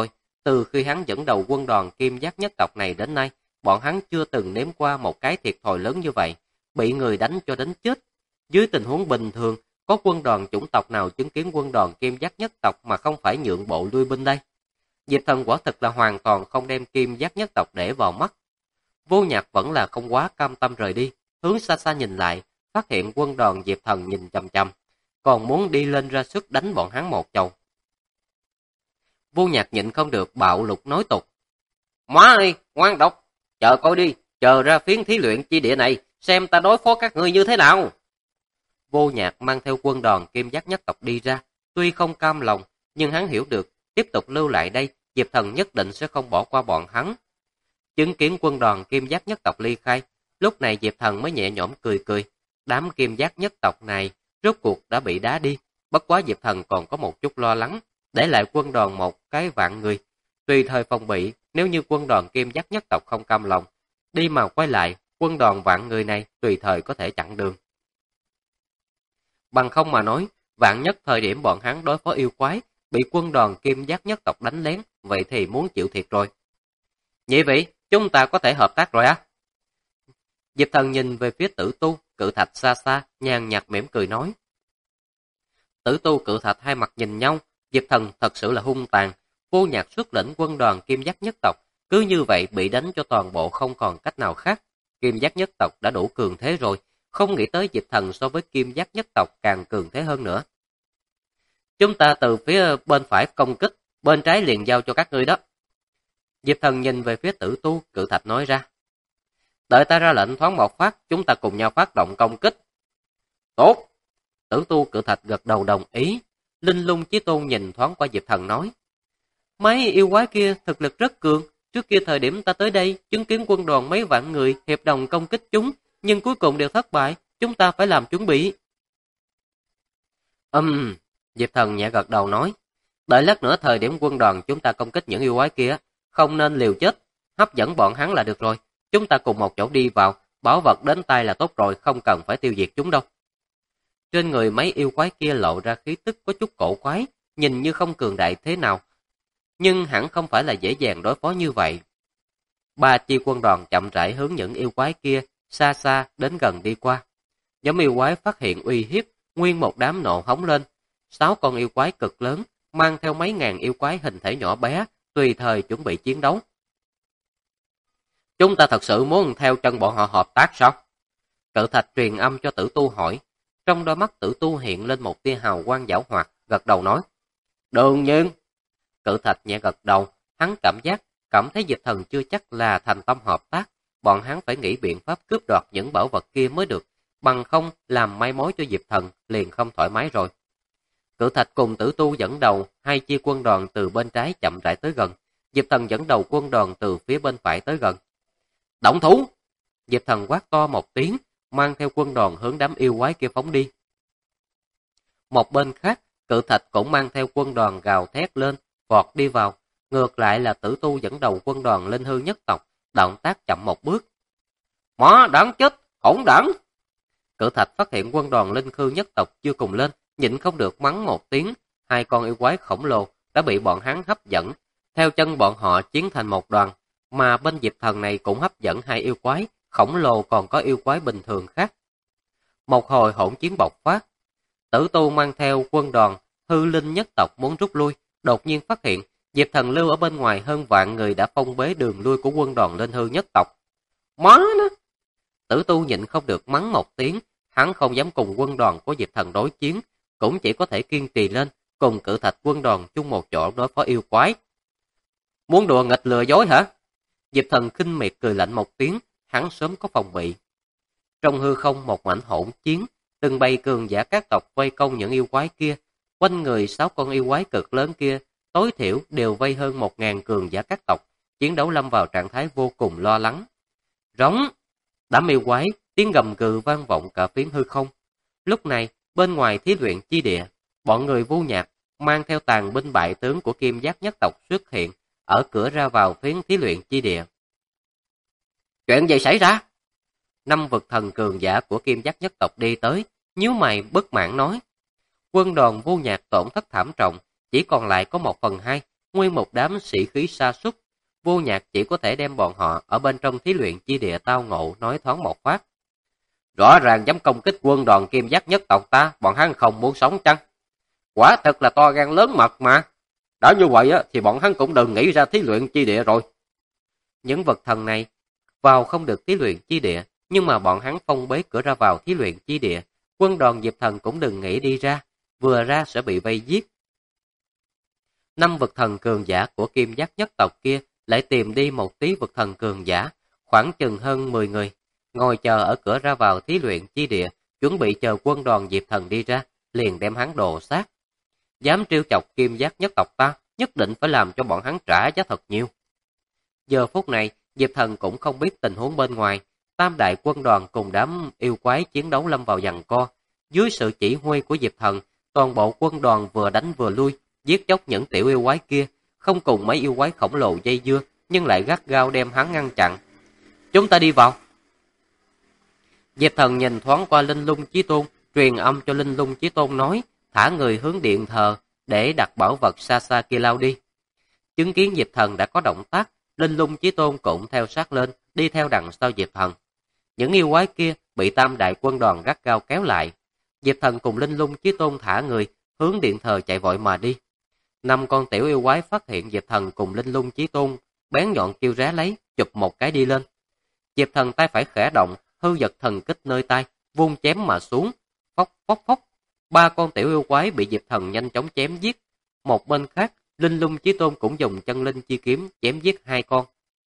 Từ khi hắn dẫn đầu quân đoàn kim giác nhất tộc này đến nay, bọn hắn chưa từng nếm qua một cái thiệt thòi lớn như vậy, bị người đánh cho đến chết. Dưới tình huống bình thường, có quân đoàn chủng tộc nào chứng kiến quân đoàn kim giác nhất tộc mà không phải nhượng bộ lui binh đây? Diệp Thần quả thực là hoàn toàn không đem kim giác nhất tộc để vào mắt. Vô Nhạc vẫn là không quá cam tâm rời đi, hướng xa xa nhìn lại, phát hiện quân đoàn Diệp Thần nhìn chằm chằm, còn muốn đi lên ra sức đánh bọn hắn một chầu. Vô Nhạc nhịn không được bạo lục nói tục: "Má ơi, ngoan độc, chờ coi đi, chờ ra phiến thí luyện chi địa này, xem ta đối phó các ngươi như thế nào." Vô Nhạc mang theo quân đoàn kim giác nhất tộc đi ra, tuy không cam lòng, nhưng hắn hiểu được, tiếp tục lưu lại đây, Diệp Thần nhất định sẽ không bỏ qua bọn hắn. Chứng kiến quân đoàn kim giác nhất tộc ly khai, lúc này Diệp Thần mới nhẹ nhõm cười cười. Đám kim giác nhất tộc này rốt cuộc đã bị đá đi, bất quá Diệp Thần còn có một chút lo lắng, để lại quân đoàn một cái vạn người, tùy thời phòng bị nếu như quân đoàn kim giác nhất tộc không cam lòng, đi mà quay lại, quân đoàn vạn người này tùy thời có thể chặn đường. Bằng không mà nói, vạn nhất thời điểm bọn hắn đối phó yêu quái, bị quân đoàn kim giác nhất tộc đánh lén, vậy thì muốn chịu thiệt rồi. Nhị vị, chúng ta có thể hợp tác rồi á? Diệp Thần nhìn về phía Tử Tu, Cự Thạch xa xa, nhàn nhạt mỉm cười nói. Tử Tu, Cự Thạch hai mặt nhìn nhau, Diệp Thần thật sự là hung tàn. Vô Nhạc xuất lĩnh quân đoàn kim giác nhất tộc, cứ như vậy bị đánh cho toàn bộ không còn cách nào khác. Kim giác nhất tộc đã đủ cường thế rồi, không nghĩ tới Diệp Thần so với kim giác nhất tộc càng cường thế hơn nữa. Chúng ta từ phía bên phải công kích, bên trái liền giao cho các ngươi đó. Diệp Thần nhìn về phía Tử Tu, Cự Thạch nói ra. Đợi ta ra lệnh thoáng một phát, chúng ta cùng nhau phát động công kích. Tốt! Tử Tu, Cự Thạch gật đầu đồng ý. Linh Lung Chí Tôn nhìn thoáng qua Diệp Thần nói. Mấy yêu quái kia thực lực rất cường. Trước kia thời điểm ta tới đây, chứng kiến quân đoàn mấy vạn người hiệp đồng công kích chúng, nhưng cuối cùng đều thất bại, chúng ta phải làm chuẩn bị. Diệp Thần nhẹ gật đầu nói. Đợi lát nữa thời điểm quân đoàn chúng ta công kích những yêu quái kia, không nên liều chết, hấp dẫn bọn hắn là được rồi. Chúng ta cùng một chỗ đi vào, bảo vật đến tay là tốt rồi, không cần phải tiêu diệt chúng đâu. Trên người mấy yêu quái kia lộ ra khí tức có chút cổ quái, nhìn như không cường đại thế nào, nhưng hẳn không phải là dễ dàng đối phó như vậy. Ba chi quân đoàn chậm rãi hướng những yêu quái kia xa xa đến gần đi qua. Nhóm yêu quái phát hiện uy hiếp, nguyên một đám nộ hống lên. 6 con yêu quái cực lớn, mang theo mấy ngàn yêu quái hình thể nhỏ bé, tùy thời chuẩn bị chiến đấu. Chúng ta thật sự muốn theo chân bọn họ hợp tác sao? Cự Thạch truyền âm cho Tử Tu hỏi. Trong đôi mắt Tử Tu hiện lên một tia hào quang giảo hoạt, gật đầu nói. Đương nhiên. Cự Thạch nhẹ gật đầu, hắn cảm thấy Diệp Thần chưa chắc là thành tâm hợp tác. Bọn hắn phải nghĩ biện pháp cướp đoạt những bảo vật kia mới được, bằng không làm mai mối cho Diệp Thần liền không thoải mái rồi. Cự Thạch cùng Tử Tu dẫn đầu, hai chi quân đoàn từ bên trái chậm rãi tới gần. Diệp Thần dẫn đầu quân đoàn từ phía bên phải tới gần. Động thủ! Diệp Thần quát to một tiếng, mang theo quân đoàn hướng đám yêu quái kia phóng đi. Một bên khác, Cự Thạch cũng mang theo quân đoàn gào thét lên, vọt đi vào. Ngược lại là Tử Tu dẫn đầu quân đoàn Linh Hư nhất tộc, động tác chậm một bước. Má đáng chết, hỗn đản! Cự Thạch phát hiện quân đoàn Linh Hư nhất tộc chưa cùng lên, nhịn không được mắng một tiếng. Hai con yêu quái khổng lồ đã bị bọn hắn hấp dẫn, theo chân bọn họ chiến thành một đoàn. Mà bên Diệp Thần này cũng hấp dẫn hai yêu quái, khổng lồ còn có yêu quái bình thường khác. Một hồi hỗn chiến bộc phát, Tử Tu mang theo quân đoàn Hư Linh nhất tộc muốn rút lui, đột nhiên phát hiện Diệp Thần lưu ở bên ngoài hơn vạn người đã phong bế đường lui của quân đoàn Linh Hư nhất tộc. Má nó! Tử Tu nhịn không được mắng một tiếng, hắn không dám cùng quân đoàn của Diệp Thần đối chiến, cũng chỉ có thể kiên trì lên, cùng Cự Thạch quân đoàn chung một chỗ đối phó yêu quái. Muốn đùa nghịch lừa dối hả? Diệp Thần khinh miệt cười lạnh một tiếng, hắn sớm có phòng bị. Trong hư không một mảnh hỗn chiến, từng bầy cường giả các tộc vây công những yêu quái kia, quanh người 6 con yêu quái cực lớn kia, tối thiểu đều vây hơn 1000 cường giả các tộc, chiến đấu lâm vào trạng thái vô cùng lo lắng. Rống! Đám yêu quái, tiếng gầm gừ vang vọng cả phiến hư không. Lúc này, bên ngoài thí luyện chi địa, bọn người Vô Nhạc mang theo tàn binh bại tướng của Kim Giác nhất tộc xuất hiện ở cửa ra vào phiến thí luyện chi địa. Chuyện gì xảy ra? 5 vực thần cường giả của Kim Giác nhất tộc đi tới, nhíu mày bất mãn nói. Quân đoàn Vô Nhạc tổn thất thảm trọng, chỉ còn lại có 1/2, nguyên một đám sĩ khí sa sút. Vô Nhạc chỉ có thể đem bọn họ ở bên trong thí luyện chi địa tao ngộ nói thoáng một phát. Rõ ràng dám công kích quân đoàn Kim Giác nhất tộc ta, bọn hắn không muốn sống chăng? Quả thật là to gan lớn mật mà. Đã như vậy thì bọn hắn cũng đừng nghĩ ra thí luyện chi địa rồi. Những vật thần này vào không được thí luyện chi địa, nhưng mà bọn hắn phong bế cửa ra vào thí luyện chi địa. Quân đoàn Diệp Thần cũng đừng nghĩ đi ra, vừa ra sẽ bị vây giết. 5 vực thần cường giả của Kim Giác nhất tộc kia lại tìm đi một tí vực thần cường giả, khoảng chừng hơn 10 người, ngồi chờ ở cửa ra vào thí luyện chi địa, chuẩn bị chờ quân đoàn Diệp Thần đi ra, liền đem hắn đồ sát. Dám trêu chọc Kim Giác nhất tộc ta, nhất định phải làm cho bọn hắn trả giá thật nhiều. Giờ phút này, Diệp Thần cũng không biết tình huống bên ngoài, tam đại quân đoàn cùng đám yêu quái chiến đấu lâm vào giằng co. Dưới sự chỉ huy của Diệp Thần, toàn bộ quân đoàn vừa đánh vừa lui, giết chóc những tiểu yêu quái kia, không cùng mấy yêu quái khổng lồ dây dưa, nhưng lại gắt gao đem hắn ngăn chặn. Chúng ta đi vào. Diệp Thần nhìn thoáng qua Linh Lung Chí Tôn, truyền âm cho Linh Lung Chí Tôn nói, thả người hướng điện thờ để đặt bảo vật xa xa kia lao đi. Chứng kiến Diệp Thần đã có động tác, Linh Lung Chí Tôn cũng theo sát lên, đi theo đằng sau Diệp Thần. Những yêu quái kia bị tam đại quân đoàn gắt gao kéo lại. Diệp Thần cùng Linh Lung Chí Tôn thả người, hướng điện thờ chạy vội mà đi. 5 con tiểu yêu quái phát hiện Diệp Thần cùng Linh Lung Chí Tôn, bén nhọn kêu ré lấy, chụp một cái đi lên. Diệp Thần tay phải khẽ động, hư vật thần kích nơi tay, vung chém mà xuống, phốc phốc phốc. 3 con tiểu yêu quái bị Diệp Thần nhanh chóng chém giết. Một bên khác, Linh Lung Chí Tôn cũng dùng chân linh chi kiếm chém giết 2 con.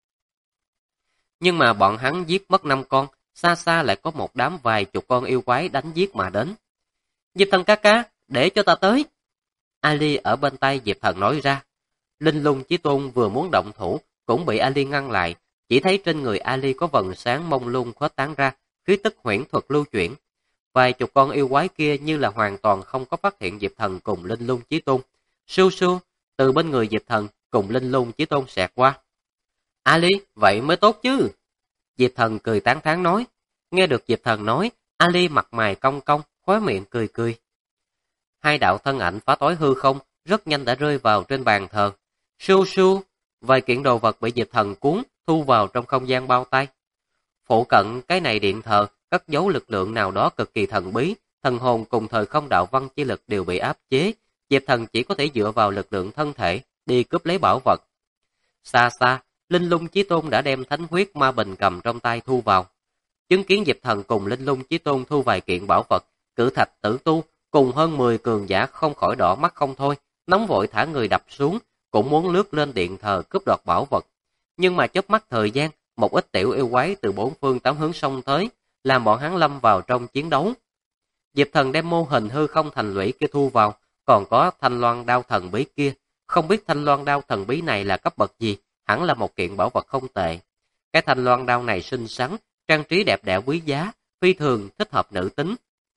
Nhưng mà bọn hắn giết mất 5 con, xa xa lại có một đám vài chục con yêu quái đánh giết mà đến. Diệp Thần ca ca, để cho ta tới. Ali ở bên tay Diệp Thần nói ra. Linh Lung Chí Tôn vừa muốn động thủ, cũng bị Ali ngăn lại. Chỉ thấy trên người Ali có vầng sáng mông lung khuếch tán ra, khí tức huyễn thuật lưu chuyển. Vài chục con yêu quái kia như là hoàn toàn không có phát hiện Diệp Thần cùng Linh Lung Chí Tôn. Sưu sưu, từ bên người Diệp Thần cùng Linh Lung Chí Tôn xẹt qua. Ali, vậy mới tốt chứ. Diệp Thần cười tán thán nói. Nghe được Diệp Thần nói, Ali mặt mày cong cong, khóe miệng cười cười. 2 đạo thân ảnh phá tối hư không, rất nhanh đã rơi vào trên bàn thờ. Sưu sưu, vài kiện đồ vật bị Diệp Thần cuốn, thu vào trong không gian bao tay. Phụ cận cái này điện thờ, cất giấu lực lượng nào đó cực kỳ thần bí, thần hồn cùng thời không đạo văn chi lực đều bị áp chế. Diệp Thần chỉ có thể dựa vào lực lượng thân thể, đi cướp lấy bảo vật. Xa xa, Linh Lung Chí Tôn đã đem thánh huyết ma bình cầm trong tay thu vào. Chứng kiến Diệp Thần cùng Linh Lung Chí Tôn thu vài kiện bảo vật, Cử Thạch Tử Tu cùng hơn 10 cường giả không khỏi đỏ mắt không thôi, nóng vội thả người đập xuống, cũng muốn lướt lên điện thờ cướp đoạt bảo vật. Nhưng mà chớp mắt thời gian, một ít tiểu yêu quái từ 4 phương 8 hướng xông tới, làm bọn hắn lâm vào trong chiến đấu. Diệp Thần đem mô hình hư không thành lũy kia thu vào, còn có thanh loan đao thần bí kia. Không biết thanh loan đao thần bí này là cấp bậc gì, hẳn là một kiện bảo vật không tệ. Cái thanh loan đao này xinh xắn, trang trí đẹp đẽ quý giá, phi thường thích hợp nữ tính.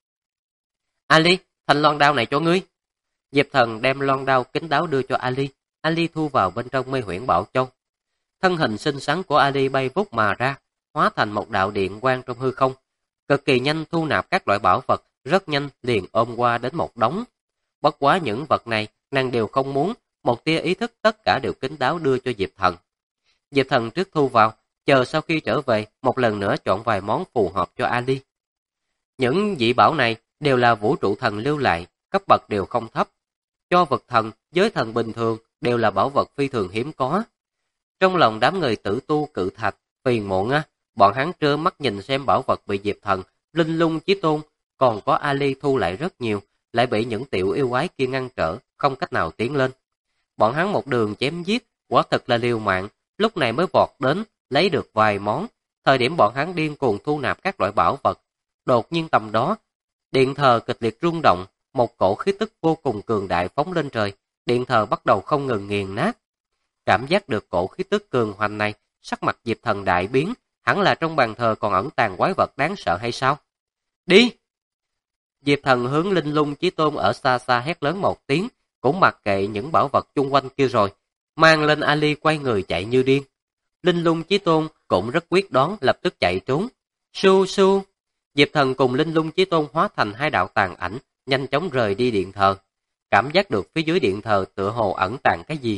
Ali, thanh loan đao này cho ngươi. Diệp Thần đem loan đao kín đáo đưa cho Ali. Ali thu vào bên trong mê huyễn bảo châu. Thân hình xinh xắn của Ali bay vút mà ra, hóa thành một đạo điện quang trong hư không. Cực kỳ nhanh thu nạp các loại bảo vật, rất nhanh liền ôm qua đến một đống. Bất quá những vật này, nàng đều không muốn, một tia ý thức tất cả đều kín đáo đưa cho Diệp Thần. Diệp Thần trước thu vào, chờ sau khi trở về, một lần nữa chọn vài món phù hợp cho Ali. Những dị bảo này đều là vũ trụ thần lưu lại, cấp bậc đều không thấp. Cho vật thần, giới thần bình thường đều là bảo vật phi thường hiếm có. Trong lòng đám người Tử Tu Cự Thạch, phiền muộn bọn hắn trơ mắt nhìn xem bảo vật bị Diệp Thần, Linh Lung Chí Tôn, còn có Ali thu lại rất nhiều, lại bị những tiểu yêu quái kia ngăn trở, không cách nào tiến lên. Bọn hắn một đường chém giết, quả thực là liều mạng, lúc này mới vọt đến, lấy được vài món. Thời điểm bọn hắn điên cuồng thu nạp các loại bảo vật, đột nhiên tầm đó, điện thờ kịch liệt rung động, một cổ khí tức vô cùng cường đại phóng lên trời, điện thờ bắt đầu không ngừng nghiền nát. Cảm giác được cổ khí tức cường hoành này, sắc mặt Diệp Thần đại biến, hẳn là trong bàn thờ còn ẩn tàng quái vật đáng sợ hay sao? Đi! Diệp Thần hướng Linh Lung Chí Tôn ở xa xa hét lớn một tiếng, cũng mặc kệ những bảo vật chung quanh kia rồi, mang lên Ali quay người chạy như điên. Linh Lung Chí Tôn cũng rất quyết đoán, lập tức chạy trốn. Su su! Diệp Thần cùng Linh Lung Chí Tôn hóa thành 2 đạo tàn ảnh, nhanh chóng rời đi điện thờ. Cảm giác được phía dưới điện thờ tựa hồ ẩn tàng cái gì,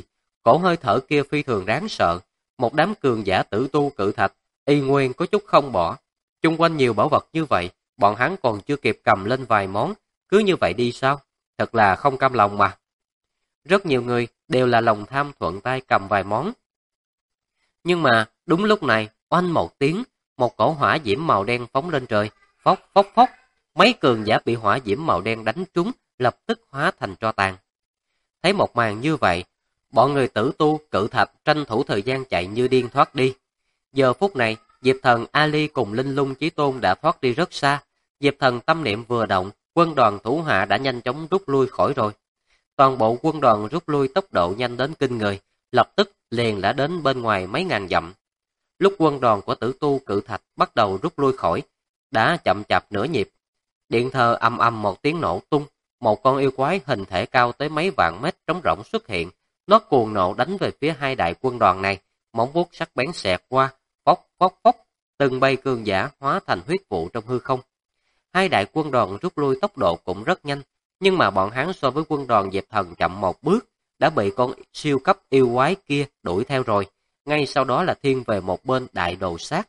Cổ hơi thở kia phi thường đáng sợ, một đám cường giả tử tu cự thạch, y nguyên có chút không bỏ. Chung quanh nhiều bảo vật như vậy, bọn hắn còn chưa kịp cầm lên vài món, cứ như vậy đi sao? Thật là không cam lòng mà. Rất nhiều người đều là lòng tham thuận tay cầm vài món. Nhưng mà đúng lúc này, oanh một tiếng, một cổ hỏa diễm màu đen phóng lên trời, phốc phốc phốc, mấy cường giả bị hỏa diễm màu đen đánh trúng, lập tức hóa thành tro tàn. Thấy một màn như vậy, bọn người tử tu cự thạch tranh thủ thời gian chạy như điên thoát đi. Giờ phút này, Diệp Thần, Ali cùng Linh Lung Chí Tôn đã thoát đi rất xa. Diệp Thần tâm niệm vừa động, quân đoàn thủ hạ đã nhanh chóng rút lui khỏi rồi. Toàn bộ quân đoàn rút lui tốc độ nhanh đến kinh người, lập tức liền đã đến bên ngoài mấy ngàn dặm. Lúc quân đoàn của tử tu cự thạch bắt đầu rút lui khỏi, đã chậm chạp nửa nhịp. Điện thờ ầm ầm một tiếng nổ tung, một con yêu quái hình thể cao tới mấy vạn mét trống rỗng xuất hiện. Nó cuồng nộ đánh về phía hai đại quân đoàn này, móng vuốt sắc bén xẹt qua, phốc phốc phốc, từng bay cường giả hóa thành huyết vụ trong hư không. Hai đại quân đoàn rút lui tốc độ cũng rất nhanh, nhưng mà bọn hắn so với quân đoàn Diệp Thần chậm một bước, đã bị con siêu cấp yêu quái kia đuổi theo rồi, ngay sau đó là thiên về một bên đại đồ sát.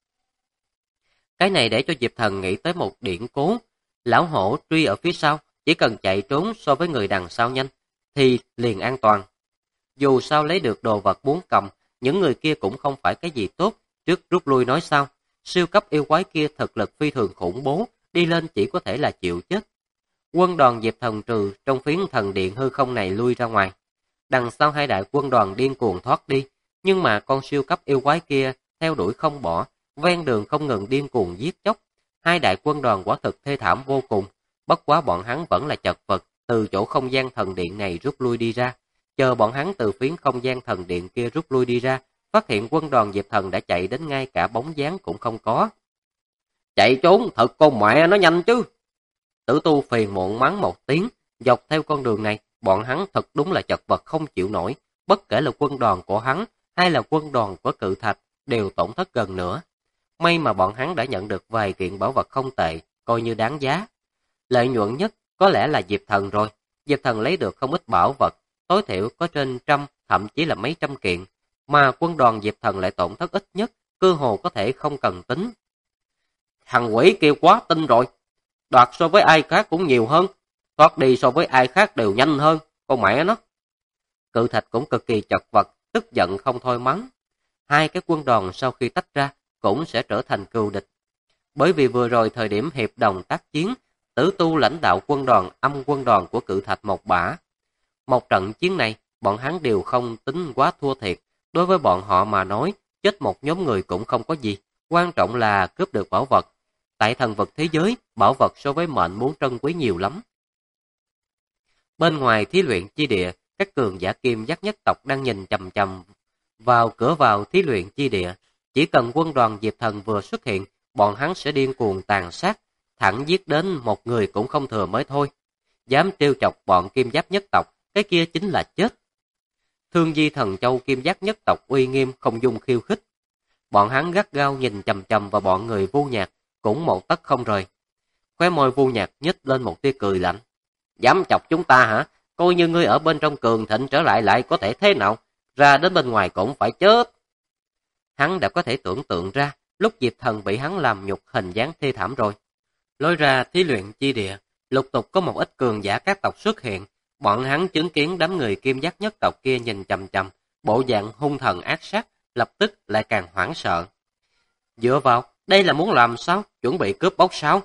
Cái này để cho Diệp Thần nghĩ tới một điển cố, lão hổ truy ở phía sau, chỉ cần chạy trốn so với người đằng sau nhanh, thì liền an toàn. Dù sao lấy được đồ vật muốn cầm, những người kia cũng không phải cái gì tốt, trước rút lui nói sao, siêu cấp yêu quái kia thực lực phi thường khủng bố, đi lên chỉ có thể là chịu chết. Quân đoàn Diệp Thần trừ trong phiến thần điện hư không này lui ra ngoài. Đằng sau hai đại quân đoàn điên cuồng thoát đi, nhưng mà con siêu cấp yêu quái kia theo đuổi không bỏ, ven đường không ngừng điên cuồng giết chóc. Hai đại quân đoàn quả thực thê thảm vô cùng, bất quá bọn hắn vẫn là chật vật từ chỗ không gian thần điện này rút lui đi ra. Chờ bọn hắn từ phiến không gian thần điện kia rút lui đi ra, phát hiện quân đoàn Diệp Thần đã chạy đến ngay cả bóng dáng cũng không có. Chạy trốn thật con mẹ nó nhanh chứ. Tử tu phiền muộn mắng một tiếng, dọc theo con đường này, bọn hắn thật đúng là chật vật không chịu nổi, bất kể là quân đoàn của hắn hay là quân đoàn của cự thạch đều tổn thất gần nữa. May mà bọn hắn đã nhận được vài kiện bảo vật không tệ, coi như đáng giá. Lợi nhuận nhất có lẽ là Diệp Thần rồi, Diệp Thần lấy được không ít bảo vật, tối thiểu có trên trăm, thậm chí là mấy trăm kiện, mà quân đoàn Diệp Thần lại tổn thất ít nhất, cơ hồ có thể không cần tính. Thằng quỷ kia quá tinh rồi, đoạt so với ai khác cũng nhiều hơn, thoát đi so với ai khác đều nhanh hơn, con mẹ nó. Cự thạch cũng cực kỳ chật vật, tức giận không thôi mắng. Hai cái quân đoàn sau khi tách ra cũng sẽ trở thành cừu địch. Bởi vì vừa rồi thời điểm hiệp đồng tác chiến, Tử Tu lãnh đạo quân đoàn âm quân đoàn của cự thạch một bả. Một trận chiến này, bọn hắn đều không tính quá thua thiệt. Đối với bọn họ mà nói, chết một nhóm người cũng không có gì. Quan trọng là cướp được bảo vật. Tại thần vật thế giới, bảo vật so với mệnh muốn trân quý nhiều lắm. Bên ngoài thí luyện chi địa, các cường giả kim giác nhất tộc đang nhìn chằm chằm vào cửa vào thí luyện chi địa. Chỉ cần quân đoàn Diệp Thần vừa xuất hiện, bọn hắn sẽ điên cuồng tàn sát, thẳng giết đến một người cũng không thừa mới thôi. Dám trêu chọc bọn kim giáp nhất tộc, cái kia chính là chết. Thương Di Thần Châu kim giác nhất tộc uy nghiêm không dung khiêu khích. Bọn hắn gắt gao nhìn chằm chằm vào bọn người Vu Nhạc, cũng một tấc không rời. Khóe môi Vu Nhạc nhếch lên một tia cười lạnh. Dám chọc chúng ta hả? Coi như ngươi ở bên trong cường thịnh trở lại có thể thế nào? Ra đến bên ngoài cũng phải chết. Hắn đã có thể tưởng tượng ra, lúc Diệp Thần bị hắn làm nhục hình dáng thê thảm rồi. Lối ra thí luyện chi địa, lục tục có một ít cường giả các tộc xuất hiện. Bọn hắn chứng kiến đám người kim giác nhất tộc kia nhìn chằm chằm, bộ dạng hung thần ác sát, lập tức lại càng hoảng sợ. Dựa vào, đây là muốn làm sao? Chuẩn bị cướp bóc sao?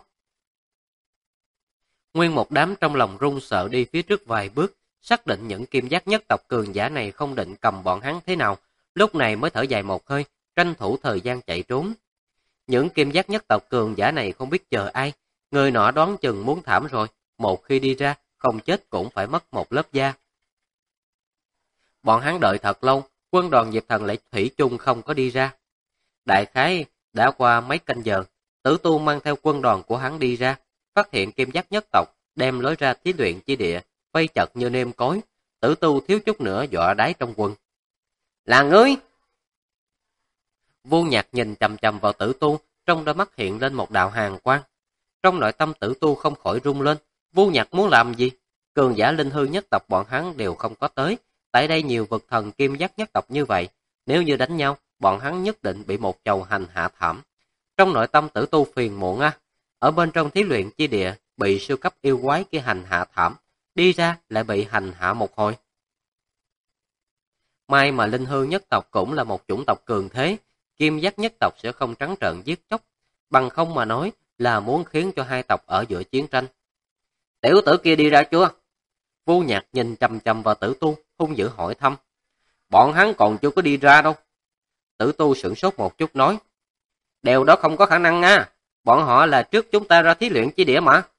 Nguyên một đám trong lòng run sợ đi phía trước vài bước, xác định những kim giác nhất tộc cường giả này không định cầm bọn hắn thế nào, lúc này mới thở dài một hơi, tranh thủ thời gian chạy trốn. Những kim giác nhất tộc cường giả này không biết chờ ai, người nọ đoán chừng muốn thảm rồi, một khi đi ra, không chết cũng phải mất một lớp da. Bọn hắn đợi thật lâu, quân đoàn Diệp Thần lại thủy chung không có đi ra. Đại khái đã qua mấy canh giờ, Tử Tu mang theo quân đoàn của hắn đi ra, phát hiện kim giác nhất tộc đem lối ra thí luyện chi địa, vây chật như nêm cối. Tử Tu thiếu chút nữa dọa đáy trong quân. Là ngươi! Vô Nhạc nhìn chằm chằm vào Tử Tu, trong đôi mắt hiện lên một đạo hàn quang. Trong nội tâm Tử Tu không khỏi rung lên, Vô Nhạc muốn làm gì? Cường giả linh hư nhất tộc bọn hắn đều không có tới, tại đây nhiều vực thần kim giác nhất tộc như vậy, nếu như đánh nhau, bọn hắn nhất định bị một chầu hành hạ thảm. Trong nội tâm Tử Tu phiền muộn ở bên trong thí luyện chi địa bị siêu cấp yêu quái kia hành hạ thảm, đi ra lại bị hành hạ một hồi. May mà Linh Hư nhất tộc cũng là một chủng tộc cường thế, Kim Giác nhất tộc sẽ không trắng trợn giết chóc, bằng không mà nói là muốn khiến cho hai tộc ở giữa chiến tranh. Tiểu tử kia đi ra chưa? Vô Nhạc nhìn chằm chằm vào Tử Tu, hung dữ hỏi thăm. Bọn hắn còn chưa có đi ra đâu. Tử Tu sửng sốt một chút nói. Điều đó không có khả năng bọn họ là trước chúng ta ra thí luyện chi địa mà.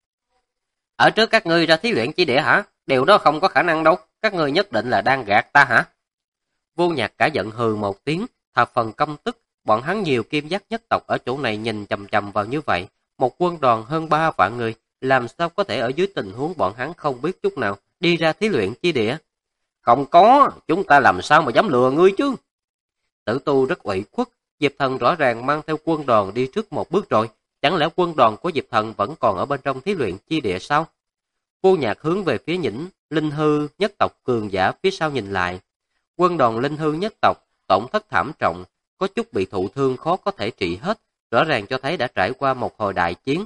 Ở trước các ngươi ra thí luyện chi địa hả? Điều đó không có khả năng đâu, các ngươi nhất định là đang gạt ta hả? Vô Nhạc cả giận hừ một tiếng, thập phần căm tức, bọn hắn nhiều kim giác nhất tộc ở chỗ này nhìn chằm chằm vào như vậy, một quân đoàn hơn 3 vạn người, làm sao có thể ở dưới tình huống bọn hắn không biết chút nào đi ra thí luyện chi địa? Không có, chúng ta làm sao mà dám lừa ngươi chứ? Tử Tu rất ủy khuất, Diệp Thần rõ ràng mang theo quân đoàn đi trước một bước rồi, chẳng lẽ quân đoàn của Diệp Thần vẫn còn ở bên trong thí luyện chi địa sao? Vô Nhạc hướng về phía những Linh Hư nhất tộc cường giả phía sau nhìn lại. Quân đoàn Linh Hư nhất tộc tổn thất thảm trọng, có chút bị thụ thương khó có thể trị hết, rõ ràng cho thấy đã trải qua một hồi đại chiến.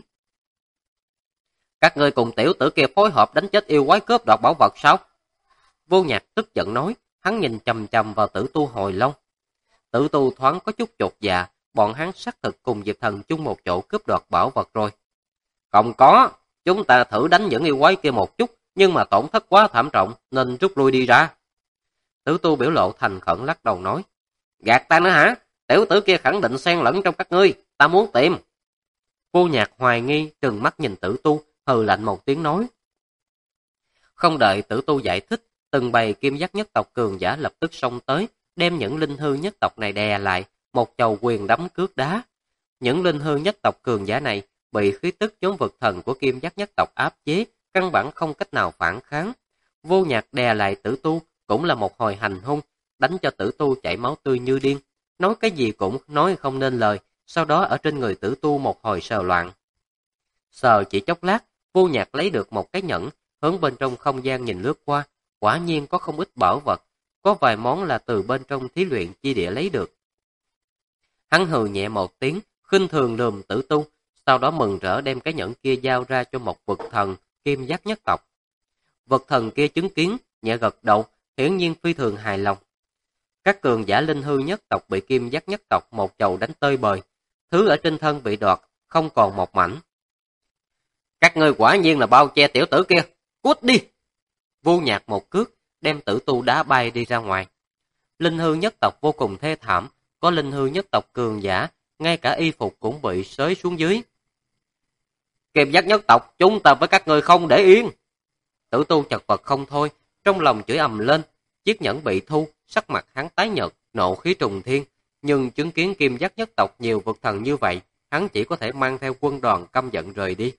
Các ngươi cùng tiểu tử kia phối hợp đánh chết yêu quái cướp đoạt bảo vật sao? Vô Nhạc tức giận nói, hắn nhìn chằm chằm vào Tử Tu hồi lâu. Tử Tu thoáng có chút chột dạ, bọn hắn xác thực cùng Diệp Thần chung một chỗ cướp đoạt bảo vật rồi. Không có, chúng ta thử đánh những yêu quái kia một chút, nhưng mà tổn thất quá thảm trọng nên rút lui đi ra. Tử Tu biểu lộ thành khẩn lắc đầu nói, gạt ta nữa hả? Tiểu tử kia khẳng định xen lẫn trong các ngươi, ta muốn tìm. Vô Nhạc hoài nghi trừng mắt nhìn Tử Tu, hừ lạnh một tiếng nói. Không đợi Tử Tu giải thích, từng bầy kim giác nhất tộc cường giả lập tức xông tới, đem những Linh Hư nhất tộc này đè lại, một chầu quyền đấm cước đá. Những Linh Hư nhất tộc cường giả này bị khí tức chống vực thần của kim giác nhất tộc áp chế, căn bản không cách nào phản kháng. Vô Nhạc đè lại Tử Tu cũng là một hồi hành hung, đánh cho Tử Tu chảy máu tươi như điên, nói cái gì cũng nói không nên lời, sau đó ở trên người Tử Tu một hồi sờ loạn. Sờ chỉ chốc lát, Vô Nhạc lấy được một cái nhẫn, hướng bên trong không gian nhìn lướt qua, quả nhiên có không ít bảo vật, có vài món là từ bên trong thí luyện chi địa lấy được. Hắn hừ nhẹ một tiếng, khinh thường lườm Tử Tu, sau đó mừng rỡ đem cái nhẫn kia giao ra cho một vực thần kim giác nhất tộc. Vực thần kia chứng kiến, nhẹ gật đầu, hiển nhiên phi thường hài lòng. Các cường giả Linh Hư nhất tộc bị kim giác nhất tộc một chầu đánh tơi bời, thứ ở trên thân bị đoạt, không còn một mảnh. Các ngươi quả nhiên là bao che tiểu tử kia, cút đi! Vô Nhạc một cước, đem Tử Tu đá bay đi ra ngoài. Linh Hư nhất tộc vô cùng thê thảm, có Linh Hư nhất tộc cường giả, ngay cả y phục cũng bị xới xuống dưới. Kim giác nhất tộc, chúng ta với các ngươi không để yên! Tử Tu chật vật không thôi, trong lòng chửi ầm lên, chiếc nhẫn bị thu, sắc mặt hắn tái nhợt, nộ khí trùng thiên, nhưng chứng kiến kim giác nhất tộc nhiều vực thần như vậy, hắn chỉ có thể mang theo quân đoàn căm giận rời đi.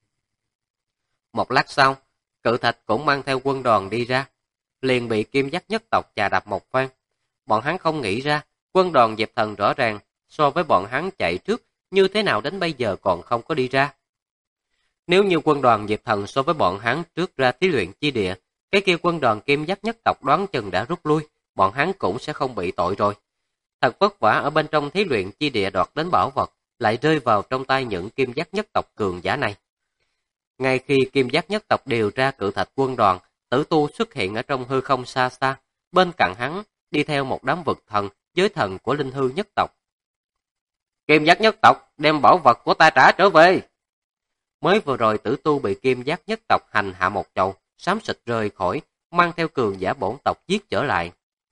Một lát sau, Cự Thạch cũng mang theo quân đoàn đi ra, liền bị kim giác nhất tộc chà đạp một phen. Bọn hắn không nghĩ ra, quân đoàn Diệp Thần rõ ràng so với bọn hắn chạy trước, như thế nào đến bây giờ còn không có đi ra. Nếu như quân đoàn Diệp Thần so với bọn hắn trước ra thí luyện chi địa, cái kia quân đoàn kim giác nhất tộc đoán chừng đã rút lui, bọn hắn cũng sẽ không bị tội rồi. Thật vất vả ở bên trong thí luyện chi địa đoạt đến bảo vật, lại rơi vào trong tay những kim giác nhất tộc cường giả này. Ngay khi kim giác nhất tộc điều tra Cự Thạch quân đoàn, Tử Tu xuất hiện ở trong hư không xa xa, bên cạnh hắn đi theo một đám vực thần, giới thần của Linh Hư nhất tộc. Kim giác nhất tộc, đem bảo vật của ta trả trở về. Mới vừa rồi Tử Tu bị kim giác nhất tộc hành hạ một chầu, xám xịt rời khỏi, mang theo cường giả bổn tộc giết trở lại.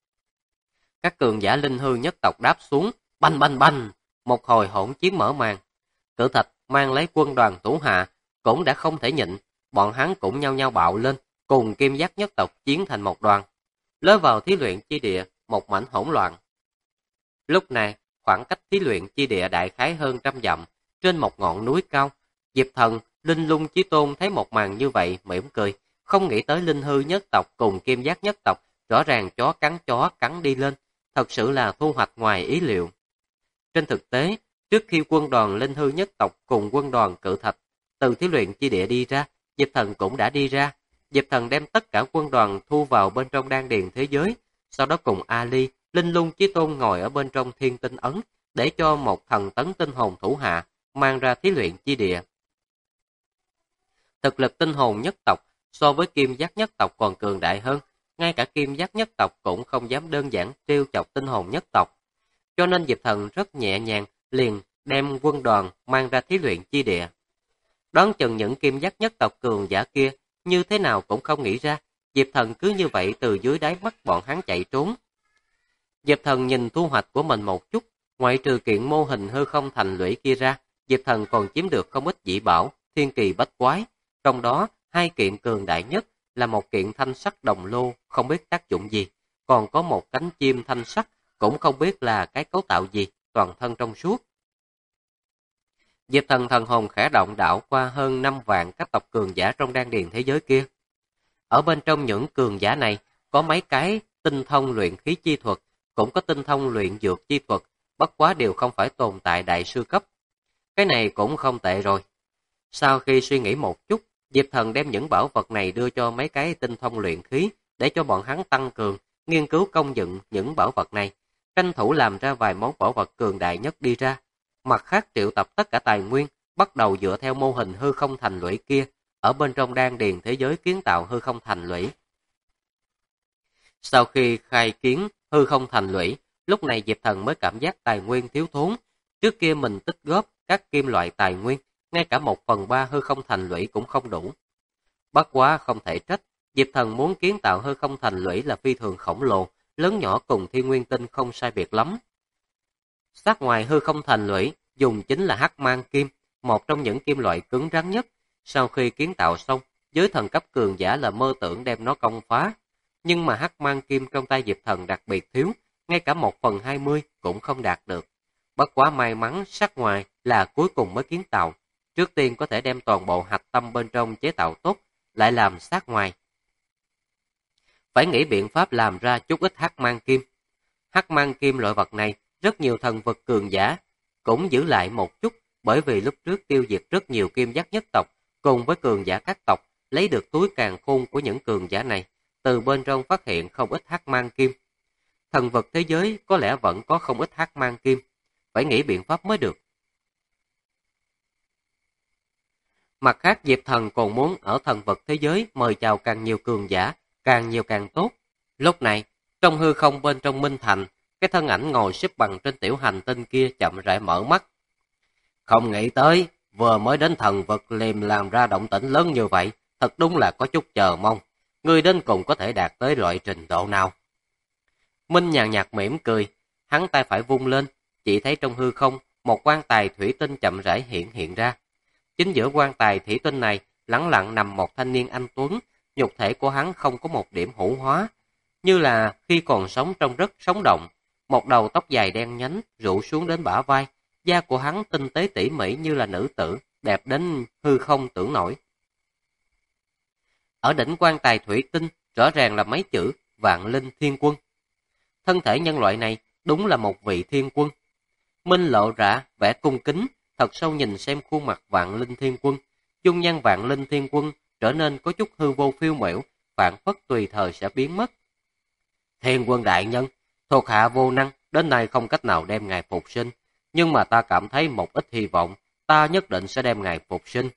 Các cường giả Linh Hư nhất tộc đáp xuống, banh banh banh, một hồi hỗn chiến mở màn. Cự Thạch mang lấy quân đoàn thủ hạ, cũng đã không thể nhịn, bọn hắn cũng nhau nhau bạo lên, cùng kim giác nhất tộc chiến thành một đoàn. Lối vào thí luyện chi địa, một mảnh hỗn loạn. Lúc này, khoảng cách thí luyện chi địa đại khái hơn 100 dặm, trên một ngọn núi cao, Diệp Thần, Linh Lung Chí Tôn thấy một màn như vậy mỉm cười, không nghĩ tới Linh Hư nhất tộc cùng kim giác nhất tộc, rõ ràng chó cắn đi lên, thật sự là thu hoạch ngoài ý liệu. Trên thực tế, trước khi quân đoàn Linh Hư nhất tộc cùng quân đoàn Cự Thạch từ thí luyện chi địa đi ra, Diệp Thần cũng đã đi ra. Diệp Thần đem tất cả quân đoàn thu vào bên trong đan điền thế giới, sau đó cùng Ali, Linh Lung Chí Tôn ngồi ở bên trong thiên tinh ấn, để cho một thần tấn tinh hồn thủ hạ, mang ra thí luyện chi địa. Thực lực tinh hồn nhất tộc so với kim giác nhất tộc còn cường đại hơn, ngay cả kim giác nhất tộc cũng không dám đơn giản trêu chọc tinh hồn nhất tộc. Cho nên Diệp Thần rất nhẹ nhàng, liền đem quân đoàn mang ra thí luyện chi địa. Đoán chừng những kim giác nhất tộc cường giả kia như thế nào cũng không nghĩ ra, Diệp Thần cứ như vậy từ dưới đáy mắt bọn hắn chạy trốn. Diệp Thần nhìn thu hoạch của mình một chút, ngoại trừ kiện mô hình hư không thành lũy kia ra, Diệp Thần còn chiếm được không ít dị bảo, thiên kỳ bách quái, trong đó 2 kiện cường đại nhất là một kiện thanh sắc đồng lô không biết tác dụng gì, còn có một cánh chim thanh sắc cũng không biết là cái cấu tạo gì, toàn thân trong suốt. Diệp Thần thần hồn khẽ động đảo qua hơn 5 vạn các tộc cường giả trong đan điền thế giới kia. Ở bên trong những cường giả này, có mấy cái tinh thông luyện khí chi thuật, cũng có tinh thông luyện dược chi thuật, bất quá đều không phải tồn tại đại sư cấp. Cái này cũng không tệ rồi. Sau khi suy nghĩ một chút, Diệp Thần đem những bảo vật này đưa cho mấy cái tinh thông luyện khí, để cho bọn hắn tăng cường, nghiên cứu công dụng những bảo vật này, tranh thủ làm ra vài món bảo vật cường đại nhất đi ra. Mặt khác triệu tập tất cả tài nguyên, bắt đầu dựa theo mô hình hư không thành lũy kia, ở bên trong đan điền thế giới kiến tạo hư không thành lũy. Sau khi khai kiến hư không thành lũy, lúc này Diệp Thần mới cảm giác tài nguyên thiếu thốn. Trước kia mình tích góp các kim loại tài nguyên, ngay cả 1/3 hư không thành lũy cũng không đủ. Bất quá không thể trách, Diệp Thần muốn kiến tạo hư không thành lũy là phi thường khổng lồ, lớn nhỏ cùng thiên nguyên tinh không sai biệt lắm. Sát ngoài hư không thành lũy, dùng chính là hắc mang kim, một trong những kim loại cứng rắn nhất. Sau khi kiến tạo xong, giới thần cấp cường giả là mơ tưởng đem nó công phá. Nhưng mà hắc mang kim trong tay Diệp Thần đặc biệt thiếu, ngay cả 1/20 cũng không đạt được. Bất quá may mắn sát ngoài là cuối cùng mới kiến tạo. Trước tiên có thể đem toàn bộ hạch tâm bên trong chế tạo tốt, lại làm sát ngoài. Phải nghĩ biện pháp làm ra chút ít hắc mang kim. Hắc mang kim loại vật này, rất nhiều thần vật cường giả cũng giữ lại một chút, bởi vì lúc trước tiêu diệt rất nhiều kim giác nhất tộc, cùng với cường giả các tộc, lấy được túi càn khôn của những cường giả này, từ bên trong phát hiện không ít hắc mang kim. Thần vật thế giới có lẽ vẫn có không ít hắc mang kim, phải nghĩ biện pháp mới được. Mặt khác Diệp Thần còn muốn ở thần vật thế giới mời chào càng nhiều cường giả, càng nhiều càng tốt. Lúc này, trong hư không bên trong Minh Thành, cái thân ảnh ngồi xếp bằng trên tiểu hành tinh kia chậm rãi mở mắt. Không nghĩ tới, vừa mới đến thần vật liền làm ra động tĩnh lớn như vậy, thật đúng là có chút chờ mong. Ngươi đến cùng có thể đạt tới loại trình độ nào? Minh nhàn nhạt mỉm cười, hắn tay phải vung lên, chỉ thấy trong hư không, một quan tài thủy tinh chậm rãi hiện ra. Chính giữa quan tài thủy tinh này, lẳng lặng nằm một thanh niên anh tuấn, nhục thể của hắn không có một điểm hủ hóa, như là khi còn sống trông rất sống động. Một đầu tóc dài đen nhánh rủ xuống đến bả vai, da của hắn tinh tế tỉ mỉ như là nữ tử, đẹp đến hư không tưởng nổi. Ở đỉnh quan tài thủy tinh, rõ ràng là mấy chữ Vạn Linh Thiên Quân. Thân thể nhân loại này đúng là một vị thiên quân. Minh lộ ra vẻ cung kính, thật sâu nhìn xem khuôn mặt Vạn Linh Thiên Quân. Dung nhan Vạn Linh Thiên Quân trở nên có chút hư vô phiêu miểu, phảng phất tùy thời sẽ biến mất. Thiên Quân đại nhân, thuộc hạ vô năng, đến nay không cách nào đem ngài phục sinh, nhưng mà ta cảm thấy một ít hy vọng, ta nhất định sẽ đem ngài phục sinh.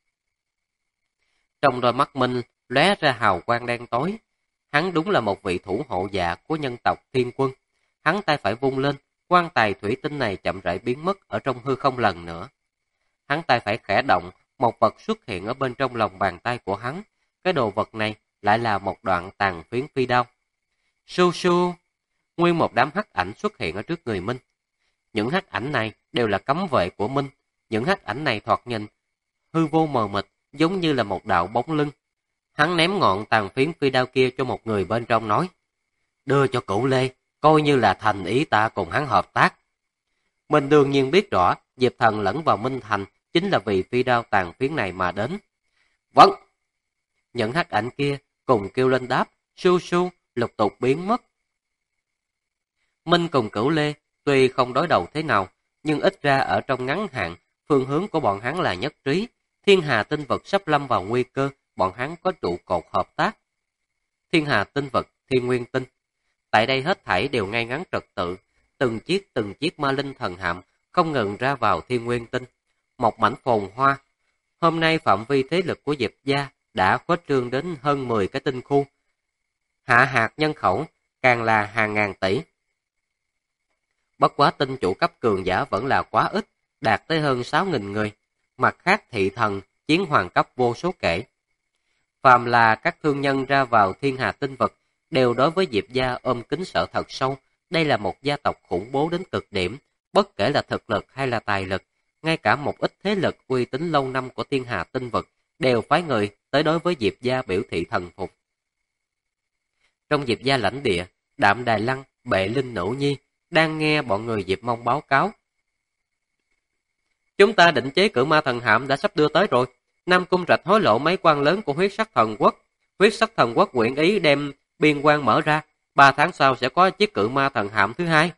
Trong đôi mắt Minh lóe ra hào quang đen tối. Hắn đúng là một vị thủ hộ giả của nhân tộc Thiên Quân. Hắn tay phải vung lên, quan tài thủy tinh này chậm rãi biến mất ở trong hư không lần nữa. Hắn tay phải khẽ động, một vật xuất hiện ở bên trong lòng bàn tay của hắn. Cái đồ vật này lại là một đoạn tàn phiến phi đao. Su su, nguyên một đám hắc ảnh xuất hiện ở trước người Minh. Những hắc ảnh này đều là cấm vệ của Minh. Những hắc ảnh này thoạt nhìn hư vô mờ mịt, giống như là một đạo bóng lưng. Hắn ném ngọn tàn phiến phi đao kia cho một người bên trong nói, đưa cho Cửu Lê, coi như là thành ý ta cùng hắn hợp tác. Mình đương nhiên biết rõ, Diệp Thần lẫn vào Minh Thành chính là vì phi đao tàn phiến này mà đến. Vâng! Những hắc ảnh kia cùng kêu lên đáp, su su, lục tục biến mất. Minh cùng Cửu Lê tuy không đối đầu thế nào, nhưng ít ra ở trong ngắn hạn, phương hướng của bọn hắn là nhất trí. Thiên hà tinh vực sắp lâm vào nguy cơ, bọn hắn có trụ cột hợp tác. Thiên hà tinh vực, thiên nguyên tinh. Tại đây hết thảy đều ngay ngắn trật tự, từng chiếc ma linh thần hạm không ngừng ra vào thiên nguyên tinh. Một mảnh phồn hoa. Hôm nay phạm vi thế lực của Diệp gia đã khuếch trương đến hơn 10 cái tinh khu. Hạ hạt nhân khẩu càng là hàng ngàn tỷ. Bất quá tinh chủ cấp cường giả vẫn là quá ít, đạt tới hơn 6.000 người. Mặt khác thị thần, chiến hoàng cấp vô số kể. Phàm là các thương nhân ra vào thiên hà tinh vực, đều đối với Diệp gia ôm kính sợ thật sâu. Đây là một gia tộc khủng bố đến cực điểm, bất kể là thực lực hay là tài lực. Ngay cả một ít thế lực uy tín lâu năm của thiên hà tinh vực đều phái người tới đối với Diệp gia biểu thị thần phục. Trong Diệp gia lãnh địa, Đạm Đài Lăng, Bệ Linh Nữ Nhi đang nghe bọn người Diệp Mông báo cáo. Chúng ta định chế cự ma thần hạm đã sắp đưa tới rồi. Nam Cung Trạch hối lộ mấy quan lớn của huyết sắc thần quốc. Huyết sắc thần quốc nguyện ý đem biên quan mở ra. 3 tháng sau sẽ có chiếc cự ma thần hạm thứ hai.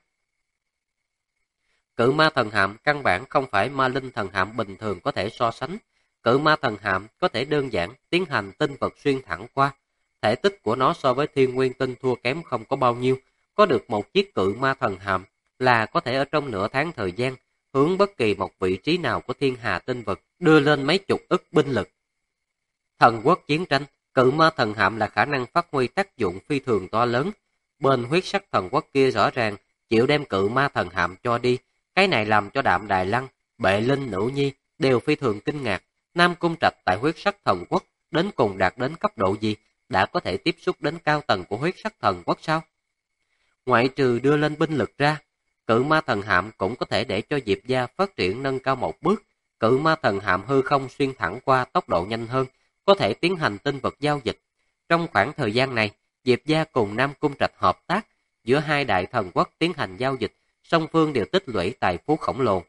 Cự ma thần hạm căn bản không phải ma linh thần hạm bình thường có thể so sánh. Cự ma thần hạm có thể đơn giản tiến hành tinh vật xuyên thẳng qua. Thể tích của nó so với thiên nguyên tinh thua kém không có bao nhiêu. Có được một chiếc cự ma thần hạm là có thể ở trong nửa tháng thời gian hướng bất kỳ một vị trí nào của thiên hà tinh vực đưa lên mấy chục ức binh lực. Thần quốc chiến tranh, cự ma thần hạm là khả năng phát huy tác dụng phi thường to lớn. Bên huyết sắc thần quốc kia rõ ràng chịu đem cự ma thần hạm cho đi. Cái này làm cho Đạm Đài Lăng, Bệ Linh Nữ Nhi đều phi thường kinh ngạc. Nam Cung Trạch tại huyết sắc thần quốc đến cùng đạt đến cấp độ gì, đã có thể tiếp xúc đến cao tầng của huyết sắc thần quốc sao? Ngoại trừ đưa lên binh lực ra, cự ma thần hạm cũng có thể để cho Diệp gia phát triển nâng cao một bước. Cự ma thần hạm hư không xuyên thẳng qua tốc độ nhanh hơn, có thể tiến hành tinh vật giao dịch. Trong khoảng thời gian này, Diệp gia cùng Nam Cung Trạch hợp tác, giữa hai đại thần quốc tiến hành giao dịch, song phương đều tích lũy tài phú khổng lồ.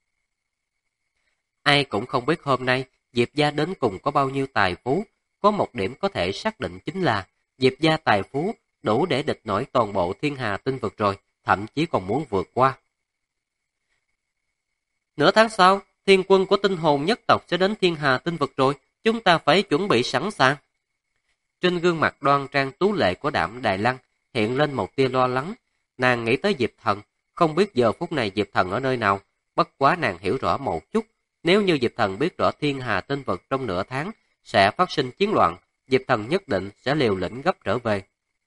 Ai cũng không biết hôm nay Diệp gia đến cùng có bao nhiêu tài phú. Có một điểm có thể xác định chính là Diệp gia tài phú đủ để địch nổi toàn bộ thiên hà tinh vực rồi, thậm chí còn muốn vượt qua. Nửa tháng sau, thiên quân của tinh hồn nhất tộc sẽ đến thiên hà tinh vực rồi, chúng ta phải chuẩn bị sẵn sàng. Trên gương mặt đoan trang tú lệ của Đạm Đài Lăng hiện lên một tia lo lắng. Nàng nghĩ tới Diệp Thần, không biết giờ phút này Diệp Thần ở nơi nào, bất quá nàng hiểu rõ một chút. Nếu như Diệp Thần biết rõ thiên hà tinh vực trong nửa tháng sẽ phát sinh chiến loạn, Diệp Thần nhất định sẽ liều lĩnh gấp trở về.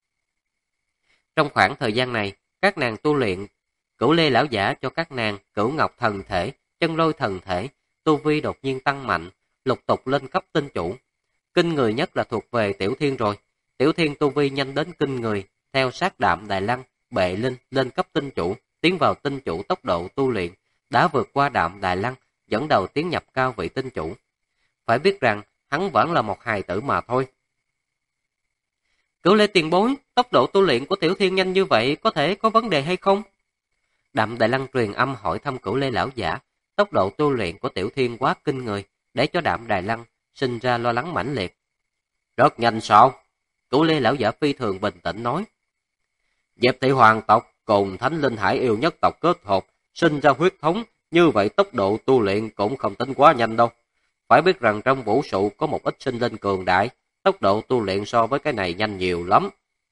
Trong khoảng thời gian này, các nàng tu luyện, Cửu Lê lão giả cho các nàng Cửu Ngọc thần thể, Chân Lôi thần thể, tu vi đột nhiên tăng mạnh, lục tục lên cấp tinh chủ. Kinh người nhất là thuộc về Tiểu Thiên rồi. Tiểu Thiên tu vi nhanh đến kinh người, theo sát Đạm Đài Lăng, Bệ Linh lên cấp tinh chủ, tiến vào tinh chủ tốc độ tu luyện đã vượt qua Đạm Đài Lăng, dẫn đầu tiến nhập cao vị tinh chủ. Phải biết rằng hắn vẫn là một hài tử mà thôi. Cửu Lê tiền bối, tốc độ tu luyện của Tiểu Thiên nhanh như vậy có thể có vấn đề hay không? Đạm Đài Lăng truyền âm hỏi thăm Cửu Lê lão giả. Tốc độ tu luyện của Tiểu Thiên quá kinh người, để cho Đạm Đài Lăng sinh ra lo lắng mãnh liệt. Rất nhanh sao? Cửu Lê lão giả phi thường bình tĩnh nói. Diệp thị hoàng tộc cùng Thánh Linh Hải yêu nhất tộc kết hợp, sinh ra huyết thống, như vậy tốc độ tu luyện cũng không tính quá nhanh đâu. Phải biết rằng trong vũ trụ có một ít sinh linh cường đại, tốc độ tu luyện so với cái này nhanh nhiều lắm.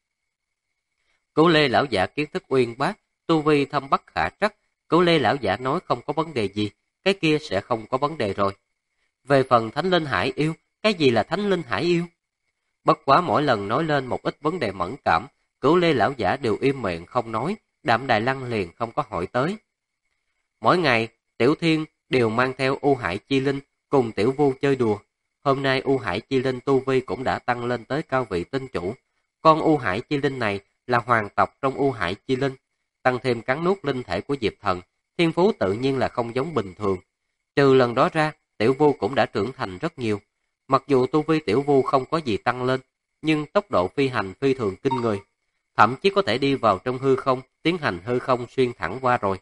Cửu Lê lão giả kiến thức uyên bác, tu vi thâm bất khả trắc. Cửu Lê lão giả nói không có vấn đề gì, cái kia sẽ không có vấn đề rồi. Về phần Thánh Linh Hải yêu, cái gì là Thánh Linh Hải yêu? Bất quá mỗi lần nói lên một ít vấn đề mẫn cảm, Cửu Lê lão giả đều im miệng không nói, Đạm Đài Lăng liền không có hỏi tới. Mỗi ngày, Tiểu Thiên đều mang theo U Hải Chi Linh cùng Tiểu Vu chơi đùa. Hôm nay U Hải Chi Linh tu vi cũng đã tăng lên tới cao vị tinh chủ. Con U Hải Chi Linh này là hoàng tộc trong U Hải Chi Linh, tăng thêm cắn nuốt linh thể của Diệp Thần, thiên phú tự nhiên là không giống bình thường. Trừ lần đó ra, Tiểu Vu cũng đã trưởng thành rất nhiều. Mặc dù tu vi Tiểu Vu không có gì tăng lên, nhưng tốc độ phi hành phi thường kinh người, thậm chí có thể đi vào trong hư không, tiến hành hư không xuyên thẳng qua rồi.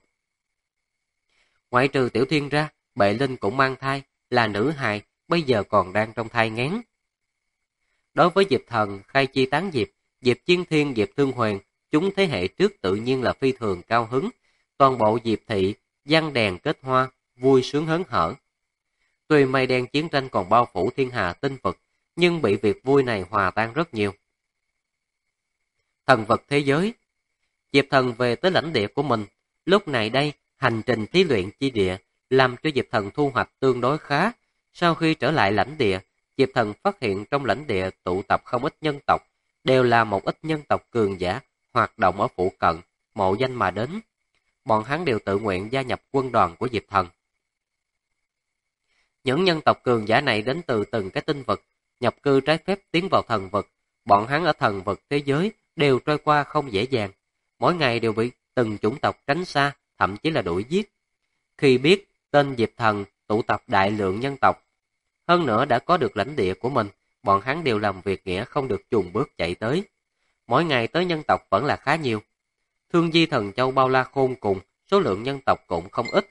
Ngoại trừ Tiểu Thiên ra, Bệ Linh cũng mang thai, là nữ hài, bây giờ còn đang trong thai nghén. Đối với Diệp Thần, khai chi tán diệp, Diệp Chiến Thiên, Diệp Thương Huyền, chúng thế hệ trước tự nhiên là phi thường cao hứng. Toàn bộ Diệp thị, giăng đèn kết hoa, vui sướng hớn hở. Tuy mây đen chiến tranh còn bao phủ thiên hà tinh vực, nhưng bị việc vui này hòa tan rất nhiều. Thần vật thế giới. Diệp Thần về tới lãnh địa của mình. Lúc này đây, hành trình thí luyện chi địa làm cho Diệp Thần thu hoạch tương đối khá. Sau khi trở lại lãnh địa, Diệp Thần phát hiện trong lãnh địa tụ tập không ít nhân tộc, đều là một ít nhân tộc cường giả hoạt động ở phụ cận, mộ danh mà đến. Bọn hắn đều tự nguyện gia nhập quân đoàn của Diệp Thần. Những nhân tộc cường giả này đến từ từng cái tinh vực, nhập cư trái phép tiến vào thần vực. Bọn hắn ở thần vực thế giới đều trôi qua không dễ dàng. Mỗi ngày đều bị từng chủng tộc tránh xa, thậm chí là đuổi giết. Khi biết tên Diệp Thần tụ tập đại lượng nhân tộc, hơn nữa đã có được lãnh địa của mình, bọn hắn đều làm việc nghĩa không được chùn bước chạy tới. Mỗi ngày tới nhân tộc vẫn là khá nhiều. Thương Di Thần Châu bao la khôn cùng, số lượng nhân tộc cũng không ít.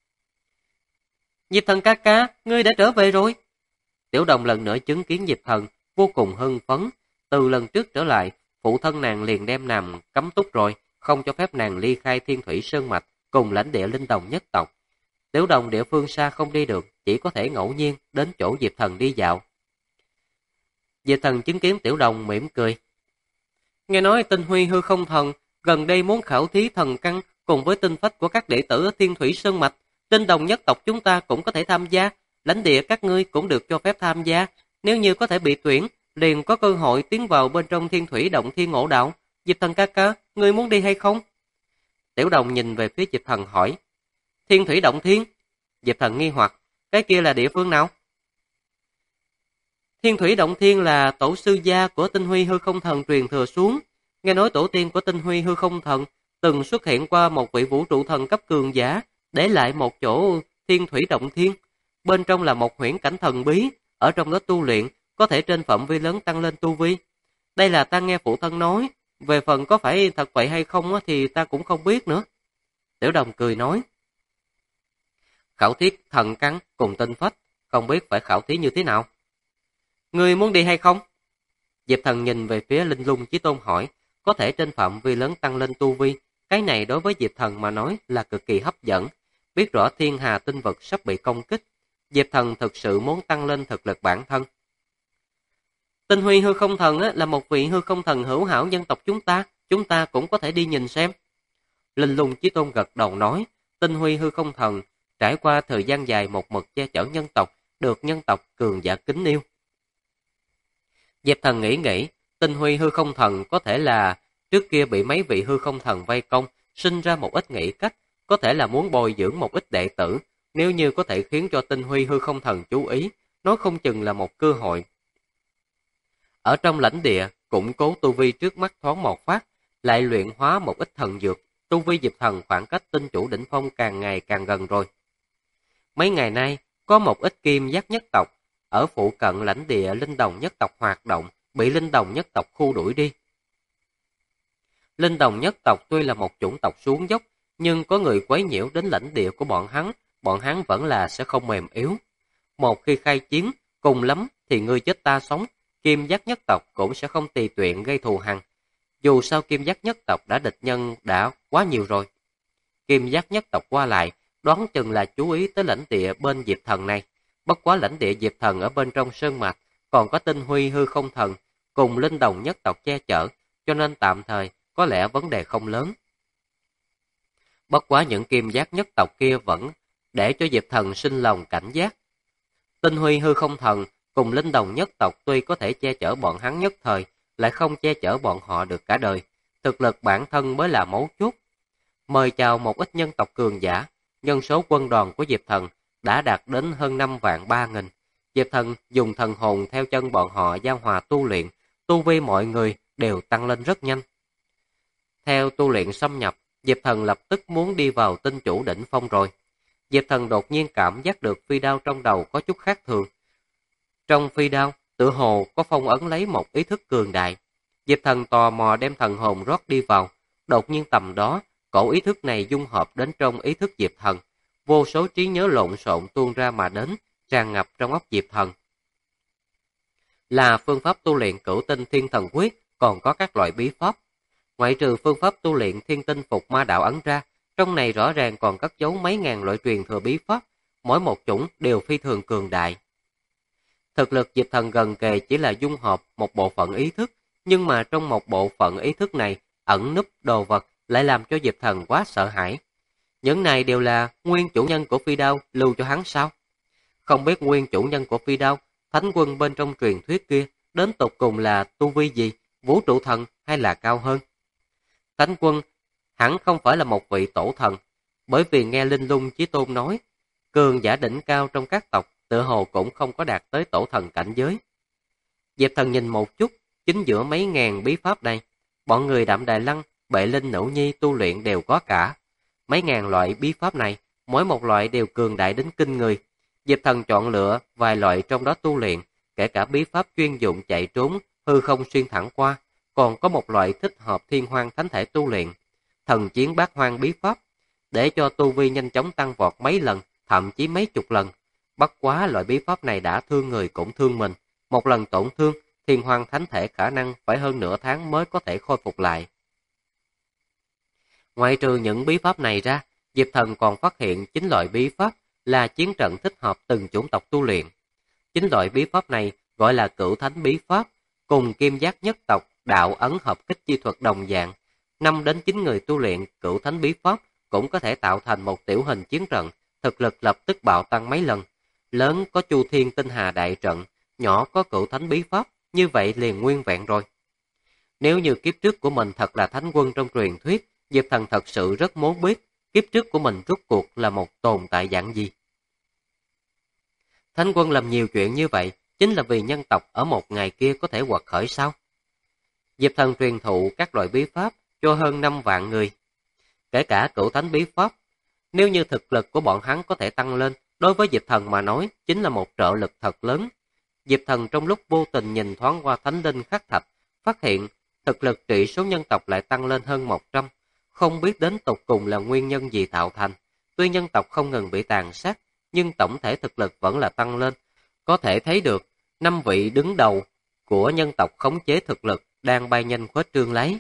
Diệp Thần ca ca, ngươi đã trở về rồi. Tiểu Đồng lần nữa chứng kiến Diệp Thần, vô cùng hưng phấn. Từ lần trước trở lại, phụ thân nàng liền đem nàng cấm túc rồi, không cho phép nàng ly khai Thiên Thủy Sơn Mạch cùng lãnh địa linh đồng nhất tộc. Tiểu Đồng địa phương xa không đi được, chỉ có thể ngẫu nhiên đến chỗ Diệp Thần đi dạo. Diệp Thần chứng kiến Tiểu Đồng mỉm cười. Nghe nói Tinh Huy hư không thần gần đây muốn khảo thí thần căn cùng với tinh phách của các đệ tử ở Thiên Thủy Sơn Mạch. Linh đồng nhất tộc chúng ta cũng có thể tham gia, lãnh địa các ngươi cũng được cho phép tham gia. Nếu như có thể bị tuyển, liền có cơ hội tiến vào bên trong Thiên Thủy Động Thiên Ngộ Đạo. Diệp Thần ca ca, ngươi muốn đi hay không? Tiểu Đồng nhìn về phía Diệp Thần hỏi. Thiên Thủy Động Thiên? Diệp Thần nghi hoặc, cái kia là địa phương nào? Thiên Thủy Động Thiên là tổ sư gia của Tinh Huy hư không thần truyền thừa xuống. Nghe nói tổ tiên của Tinh Huy hư không thần từng xuất hiện qua một vị vũ trụ thần cấp cường giả, để lại một chỗ Thiên Thủy Động Thiên. Bên trong là một huyễn cảnh thần bí, ở trong đó tu luyện, có thể trên phạm vi lớn tăng lên tu vi. Đây là ta nghe phụ thân nói, về phần có phải thật vậy hay không thì ta cũng không biết nữa. Tiểu Đồng cười nói. Khảo thí thần căn cùng tinh phách, không biết phải khảo thí như thế nào. Ngươi muốn đi hay không? Diệp Thần nhìn về phía Linh Lung Chí Tôn hỏi, có thể trên phạm vi lớn tăng lên tu vi, cái này đối với Diệp Thần mà nói là cực kỳ hấp dẫn. Biết rõ thiên hà tinh vực sắp bị công kích, Diệp Thần thực sự muốn tăng lên thực lực bản thân. Tinh Huy hư không thần là một vị hư không thần hữu hảo nhân tộc chúng ta cũng có thể đi nhìn xem. Linh Lung Chí Tôn gật đầu nói, Tinh Huy hư không thần trải qua thời gian dài một mực che chở nhân tộc, được nhân tộc cường giả kính yêu. Diệp Thần nghĩ, Tinh Huy hư không thần có thể là trước kia bị mấy vị hư không thần vây công, sinh ra một ít nghĩ cách, có thể là muốn bồi dưỡng một ít đệ tử, nếu như có thể khiến cho Tinh Huy hư không thần chú ý, nói không chừng là một cơ hội. Ở trong lãnh địa, củng cố tu vi trước mắt thoáng một phát, lại luyện hóa một ít thần dược, tu vi Diệp Thần khoảng cách tinh chủ đỉnh phong càng ngày càng gần rồi. Mấy ngày nay, có một ít kim giác nhất tộc ở phụ cận lãnh địa linh đồng nhất tộc hoạt động, bị linh đồng nhất tộc khu đuổi đi. Linh đồng nhất tộc tuy là một chủng tộc xuống dốc, nhưng có người quấy nhiễu đến lãnh địa của bọn hắn vẫn là sẽ không mềm yếu. Một khi khai chiến, cùng lắm thì ngươi chết ta sống, kim giác nhất tộc cũng sẽ không tùy tiện gây thù hằn. Dù sao kim giác nhất tộc đã địch nhân đã quá nhiều rồi. Kim giác nhất tộc qua lại, đoán chừng là chú ý tới lãnh địa bên Diệp Thần này. Bất quá lãnh địa Diệp Thần ở bên trong sơn mạch, còn có Tinh Huy hư không thần, cùng linh đồng nhất tộc che chở, cho nên tạm thời có lẽ vấn đề không lớn. Bất quá những kim giác nhất tộc kia vẫn để cho Diệp Thần sinh lòng cảnh giác. Tinh Huy hư không thần cùng linh đồng nhất tộc tuy có thể che chở bọn hắn nhất thời, lại không che chở bọn họ được cả đời. Thực lực bản thân mới là mấu chốt. Mời chào một ít nhân tộc cường giả, nhân số quân đoàn của Diệp Thần đã đạt đến hơn 5.300.000. Diệp Thần dùng thần hồn theo chân bọn họ giao hòa tu luyện, tu vi mọi người đều tăng lên rất nhanh. Theo tu luyện xâm nhập, Diệp Thần lập tức muốn đi vào tinh chủ đỉnh phong rồi. Diệp Thần đột nhiên cảm giác được phi đao trong đầu có chút khác thường. Trong phi đao, tựa hồ có phong ấn lấy một ý thức cường đại. Diệp Thần tò mò đem thần hồn rót đi vào, đột nhiên tầm đó, cổ ý thức này dung hợp đến trong ý thức Diệp Thần. Vô số trí nhớ lộn xộn tuôn ra mà đến, tràn ngập trong óc Diệp Thần. Là phương pháp tu luyện cửu tinh thiên thần quyết, còn có các loại bí pháp. Ngoại trừ phương pháp tu luyện thiên tinh phục ma đạo ấn ra, trong này rõ ràng còn cất giấu mấy ngàn loại truyền thừa bí pháp, mỗi một chủng đều phi thường cường đại. Thực lực Diệp Thần gần kề chỉ là dung hợp một bộ phận ý thức, nhưng mà trong một bộ phận ý thức này ẩn núp đồ vật lại làm cho Diệp Thần quá sợ hãi. Những này đều là nguyên chủ nhân của phi đao lưu cho hắn sao? Không biết nguyên chủ nhân của phi đao, thánh quân bên trong truyền thuyết kia, đến tột cùng là tu vi gì, vũ trụ thần hay là cao hơn? Thánh quân hẳn không phải là một vị tổ thần, bởi vì nghe Linh Lung Chí Tôn nói, cường giả đỉnh cao trong các tộc tựa hồ cũng không có đạt tới tổ thần cảnh giới. Diệp Thần nhìn một chút, chính giữa mấy ngàn bí pháp này, bọn người Đạm Đài Lăng, Bệ Linh Nữ Nhi tu luyện đều có cả. Mấy ngàn loại bí pháp này, mỗi một loại đều cường đại đến kinh người. Diệp Thần chọn lựa vài loại trong đó tu luyện, kể cả bí pháp chuyên dụng chạy trốn, hư không xuyên thẳng qua, còn có một loại thích hợp thiên hoang thánh thể tu luyện, thần chiến bát hoang bí pháp, để cho tu vi nhanh chóng tăng vọt mấy lần, thậm chí mấy chục lần. Bất quá loại bí pháp này đã thương người cũng thương mình, một lần tổn thương, thiên hoang thánh thể khả năng phải hơn nửa tháng mới có thể khôi phục lại. Ngoài trừ những bí pháp này ra, Diệp Thần còn phát hiện 9 loại bí pháp là chiến trận thích hợp từng chủng tộc tu luyện. 9 loại bí pháp này gọi là cửu thánh bí pháp, cùng kim giác nhất tộc, đạo ấn hợp kích chi thuật đồng dạng. 5 đến 9 người tu luyện cửu thánh bí pháp cũng có thể tạo thành một tiểu hình chiến trận, thực lực lập tức bạo tăng mấy lần. Lớn có Chu Thiên Tinh Hà đại trận, nhỏ có cửu thánh bí pháp, như vậy liền nguyên vẹn rồi. Nếu như kiếp trước của mình thật là thánh quân trong truyền thuyết, Diệp Thần thật sự rất muốn biết kiếp trước của mình rốt cuộc là một tồn tại dạng gì. Thánh quân làm nhiều chuyện như vậy, chính là vì nhân tộc ở một ngày kia có thể quật khởi sao? Diệp Thần truyền thụ các loại bí pháp cho hơn 5 vạn người, kể cả cửu thánh bí pháp. Nếu như thực lực của bọn hắn có thể tăng lên, đối với Diệp Thần mà nói, chính là một trợ lực thật lớn. Diệp Thần trong lúc vô tình nhìn thoáng qua thánh linh khắc thạch, phát hiện thực lực trị số nhân tộc lại tăng lên hơn 100, không biết đến tột cùng là nguyên nhân gì tạo thành. Tuy nhân tộc không ngừng bị tàn sát, nhưng tổng thể thực lực vẫn là tăng lên. Có thể thấy được, 5 vị đứng đầu của nhân tộc khống chế thực lực đang bay nhanh khuếch trương lấy.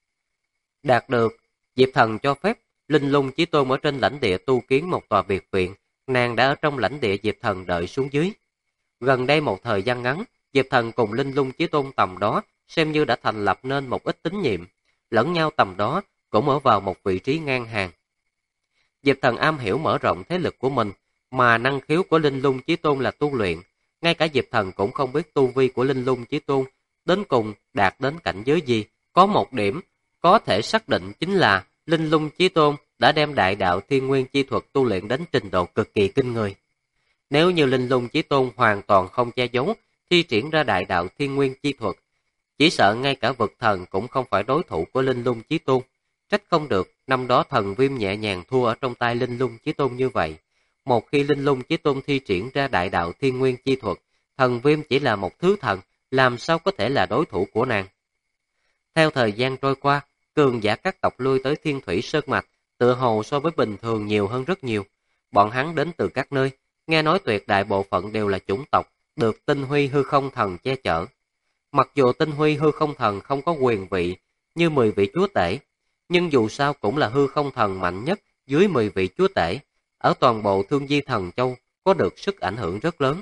Đạt được, Diệp Thần cho phép Linh Lung Chí Tôn ở trên lãnh địa tu kiến một tòa biệt viện, nàng đã ở trong lãnh địa Diệp Thần đợi xuống dưới. Gần đây một thời gian ngắn, Diệp Thần cùng Linh Lung Chí Tôn tầm đó xem như đã thành lập nên một ít tín nhiệm, lẫn nhau tầm đó cũng ở vào một vị trí ngang hàng. Diệp Thần am hiểu mở rộng thế lực của mình, mà năng khiếu của Linh Lung Chí Tôn là tu luyện. Ngay cả Diệp Thần cũng không biết tu vi của Linh Lung Chí Tôn đến cùng đạt đến cảnh giới gì. Có một điểm có thể xác định chính là Linh Lung Chí Tôn đã đem đại đạo thiên nguyên chi thuật tu luyện đến trình độ cực kỳ kinh người. Nếu như Linh Lung Chí Tôn hoàn toàn không che giấu, thi triển ra đại đạo thiên nguyên chi thuật, chỉ sợ ngay cả vực thần cũng không phải đối thủ của Linh Lung Chí Tôn. Trách không được, năm đó Thần Viêm nhẹ nhàng thua ở trong tay Linh Lung Chí Tôn như vậy. Một khi Linh Lung Chí Tôn thi triển ra đại đạo thiên nguyên chi thuật, Thần Viêm chỉ là một thứ thần, làm sao có thể là đối thủ của nàng. Theo thời gian trôi qua, cường giả các tộc lui tới Thiên Thủy Sơn Mạch, tựa hồ so với bình thường nhiều hơn rất nhiều. Bọn hắn đến từ các nơi, nghe nói tuyệt đại bộ phận đều là chủng tộc, được Tinh Huy hư không thần che chở. Mặc dù Tinh Huy hư không thần không có quyền vị như 10 vị chúa tể, nhưng dù sao cũng là hư không thần mạnh nhất dưới 10 vị chúa tể, ở toàn bộ Thương Di Thần Châu có được sức ảnh hưởng rất lớn.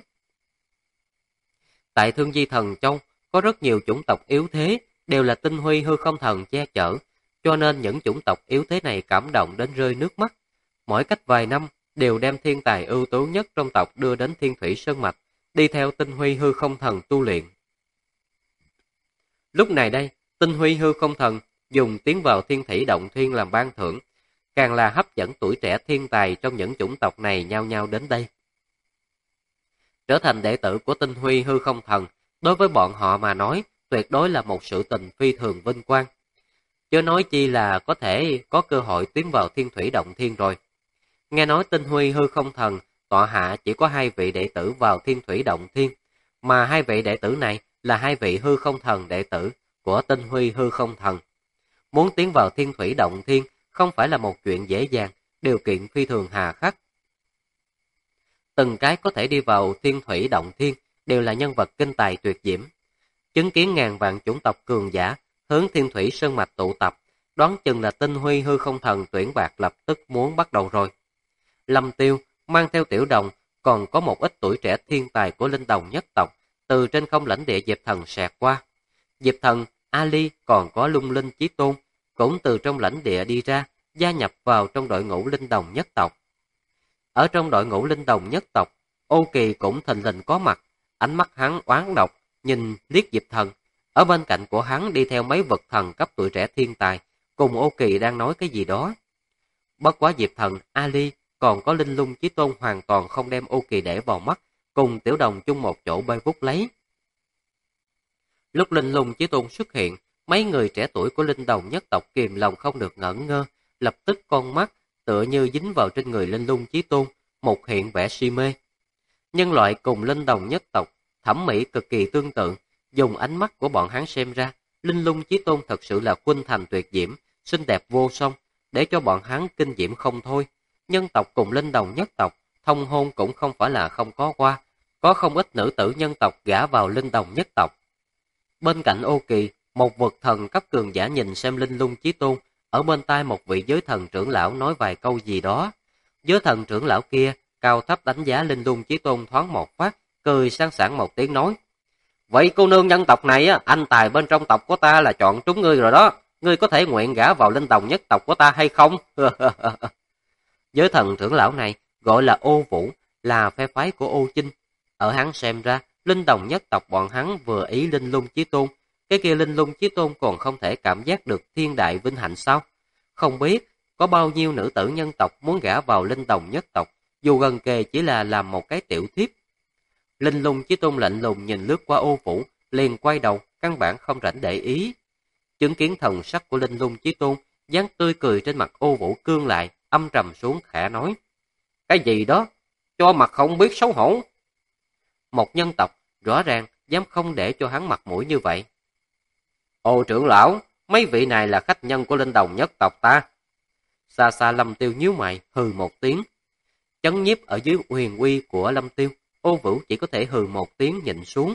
Tại Thương Di Thần Châu có rất nhiều chủng tộc yếu thế, đều là Tinh Huy hư không thần che chở, cho nên những chủng tộc yếu thế này cảm động đến rơi nước mắt. Mỗi cách vài năm đều đem thiên tài ưu tú nhất trong tộc đưa đến Thiên Thủy Sơn Mạch, đi theo Tinh Huy hư không thần tu luyện. Lúc này đây, Tinh Huy hư không thần dùng tiến vào Thiên Thủy Động Thiên làm ban thưởng, càng là hấp dẫn tuổi trẻ thiên tài trong những chủng tộc này nhao nhao đến đây. Trở thành đệ tử của Tinh Huy hư không thần, đối với bọn họ mà nói, tuyệt đối là một sự tình phi thường vinh quang. Chớ nói chi là có thể có cơ hội tiến vào Thiên Thủy Động Thiên rồi. Nghe nói Tinh Huy hư không thần, tọa hạ chỉ có 2 vị đệ tử vào Thiên Thủy Động Thiên, mà 2 vị đệ tử này là 2 vị hư không thần đệ tử của Tinh Huy hư không thần. Muốn tiến vào Thiên Thủy Động Thiên không phải là một chuyện dễ dàng, điều kiện phi thường hà khắc. Từng cái có thể đi vào Thiên Thủy Động Thiên đều là nhân vật kinh tài tuyệt diễm. Chứng kiến ngàn vạn chủng tộc cường giả hướng Thiên Thủy Sơn Mạch tụ tập, đoán chừng là Tinh Huy hư không thần tuyển bạc lập tức muốn bắt đầu rồi. Lâm Tiêu mang theo Tiểu Đồng còn có một ít tuổi trẻ thiên tài của linh đồng nhất tộc từ trên không lãnh địa Diệp Thần xẹt qua. Diệp Thần, Ali còn có Lung Linh Chí Tôn cũng từ trong lãnh địa đi ra, gia nhập vào trong đội ngũ linh đồng nhất tộc. Ở trong đội ngũ linh đồng nhất tộc, Ô Kỳ cũng thình lình có mặt, ánh mắt hắn oán độc, nhìn liếc Diệp Thần. Ở bên cạnh của hắn đi theo mấy vật thần cấp tuổi trẻ thiên tài, cùng Ô Kỳ đang nói cái gì đó. Bất quá Diệp Thần, Ali, còn có Linh Lung Chí Tôn hoàn toàn không đem Ô Kỳ để vào mắt, cùng Tiểu Đồng chung một chỗ bay vút lấy. Lúc Linh Lung Chí Tôn xuất hiện, mấy người trẻ tuổi của linh đồng nhất tộc kìm lòng không được ngẩn ngơ, lập tức con mắt tựa như dính vào trên người Linh Lung Chí Tôn, một hiện vẻ si mê. Nhân loại cùng linh đồng nhất tộc, thẩm mỹ cực kỳ tương tự, dùng ánh mắt của bọn hắn xem ra, Linh Lung Chí Tôn thật sự là khuynh thành tuyệt diễm, xinh đẹp vô song, để cho bọn hắn kinh diễm không thôi. Nhân tộc cùng linh đồng nhất tộc, thông hôn cũng không phải là không có qua, có không ít nữ tử nhân tộc gả vào linh đồng nhất tộc. Bên cạnh Ô Kỳ, một vật thần cấp cường giả nhìn xem Linh Lung Chí Tôn, ở bên tai một vị giới thần trưởng lão nói vài câu gì đó. Giới thần trưởng lão kia cao thấp đánh giá Linh Lung Chí Tôn thoáng một phát, cười sang sảng một tiếng nói: "Vậy cô nương nhân tộc này á, anh tài bên trong tộc của ta là chọn trúng ngươi rồi đó, ngươi có thể nguyện gả vào linh đồng nhất tộc của ta hay không?" Giới thần trưởng lão này gọi là Ô Vũ, là phe phái của Ô Chinh. Ở hắn xem ra, linh đồng nhất tộc bọn hắn vừa ý Linh Lung Chí Tôn, cái kia Linh Lung Chí Tôn còn không thể cảm giác được thiên đại vinh hạnh sao? Không biết có bao nhiêu nữ tử nhân tộc muốn gả vào linh đồng nhất tộc, dù gần kề chỉ là làm một cái tiểu thiếp. Linh Lung Chí Tôn lạnh lùng nhìn lướt qua Ô Vũ, liền quay đầu, căn bản không rảnh để ý. Chứng kiến thần sắc của Linh Lung Chí Tôn, dáng tươi cười trên mặt Ô Vũ cương lại, âm trầm xuống khẽ nói: "Cái gì đó? Cho mặt không biết xấu hổ." Một nhân tộc, rõ ràng dám không để cho hắn mặt mũi như vậy. "Ô trưởng lão, mấy vị này là khách nhân của linh đồng nhất tộc ta." Xa xa Lâm Tiêu nhíu mày, hừ một tiếng. Chấn nhiếp ở dưới huyền uy của Lâm Tiêu, Ô Vũ chỉ có thể hừ một tiếng nhịn xuống.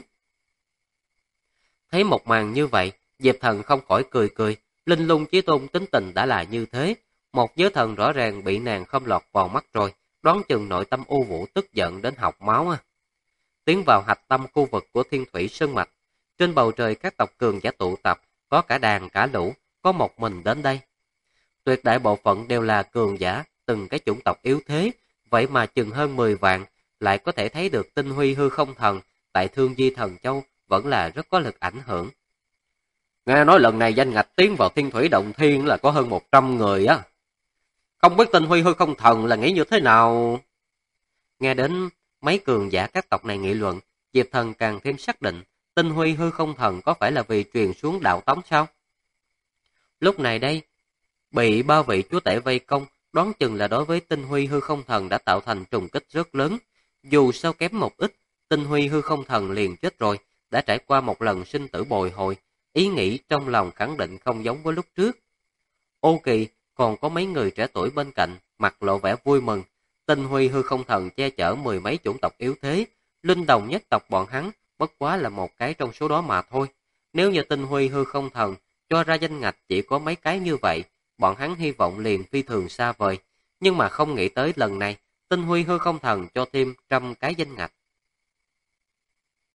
Thấy một màn như vậy, Diệp Thần không khỏi cười cười. Linh Lung Chí Tôn tính tình đã là như thế, một giới thần rõ ràng bị nàng không lọt vào mắt rồi, đoán chừng nội tâm Ô Vũ tức giận đến học máu à. Tiến vào hạch tâm khu vực của Thiên Thủy Sơn Mạch, trên bầu trời các tộc cường giả tụ tập, có cả đàn cả lũ, có một mình đến đây. Tuyệt đại bộ phận đều là cường giả, từng cái chủng tộc yếu thế, vậy mà chừng hơn 10 vạn, lại có thể thấy được tinh huy hư không thần tại Thương Di Thần Châu vẫn là rất có lực ảnh hưởng. Nghe nói lần này danh ngạch tiến vào Thiên Thủy Động Thiên là có hơn 100 người á. Không biết tinh huy hư không thần là nghĩ như thế nào? Nghe đến mấy cường giả các tộc này nghị luận, Diệp Thần càng thêm xác định tinh huy hư không thần có phải là vì truyền xuống đạo tống sao? Lúc này đây, bị ba vị chúa tể vây công, đoán chừng là đối với tinh huy hư không thần đã tạo thành trùng kích rất lớn. Dù sao kém một ít, tinh huy hư không thần liền chết rồi, đã trải qua một lần sinh tử bồi hồi, ý nghĩ trong lòng khẳng định không giống với lúc trước. Ô Kỳ còn có mấy người trẻ tuổi bên cạnh, mặt lộ vẻ vui mừng. Tinh huy hư không thần che chở mười mấy chủng tộc yếu thế, linh đồng nhất tộc bọn hắn bất quá là một cái trong số đó mà thôi. Nếu như tinh huy hư không thần cho ra danh ngạch chỉ có mấy cái như vậy, bọn hắn hy vọng liền phi thường xa vời. Nhưng mà không nghĩ tới lần này, tinh huy hư không thần cho thêm 100 cái danh ngạch.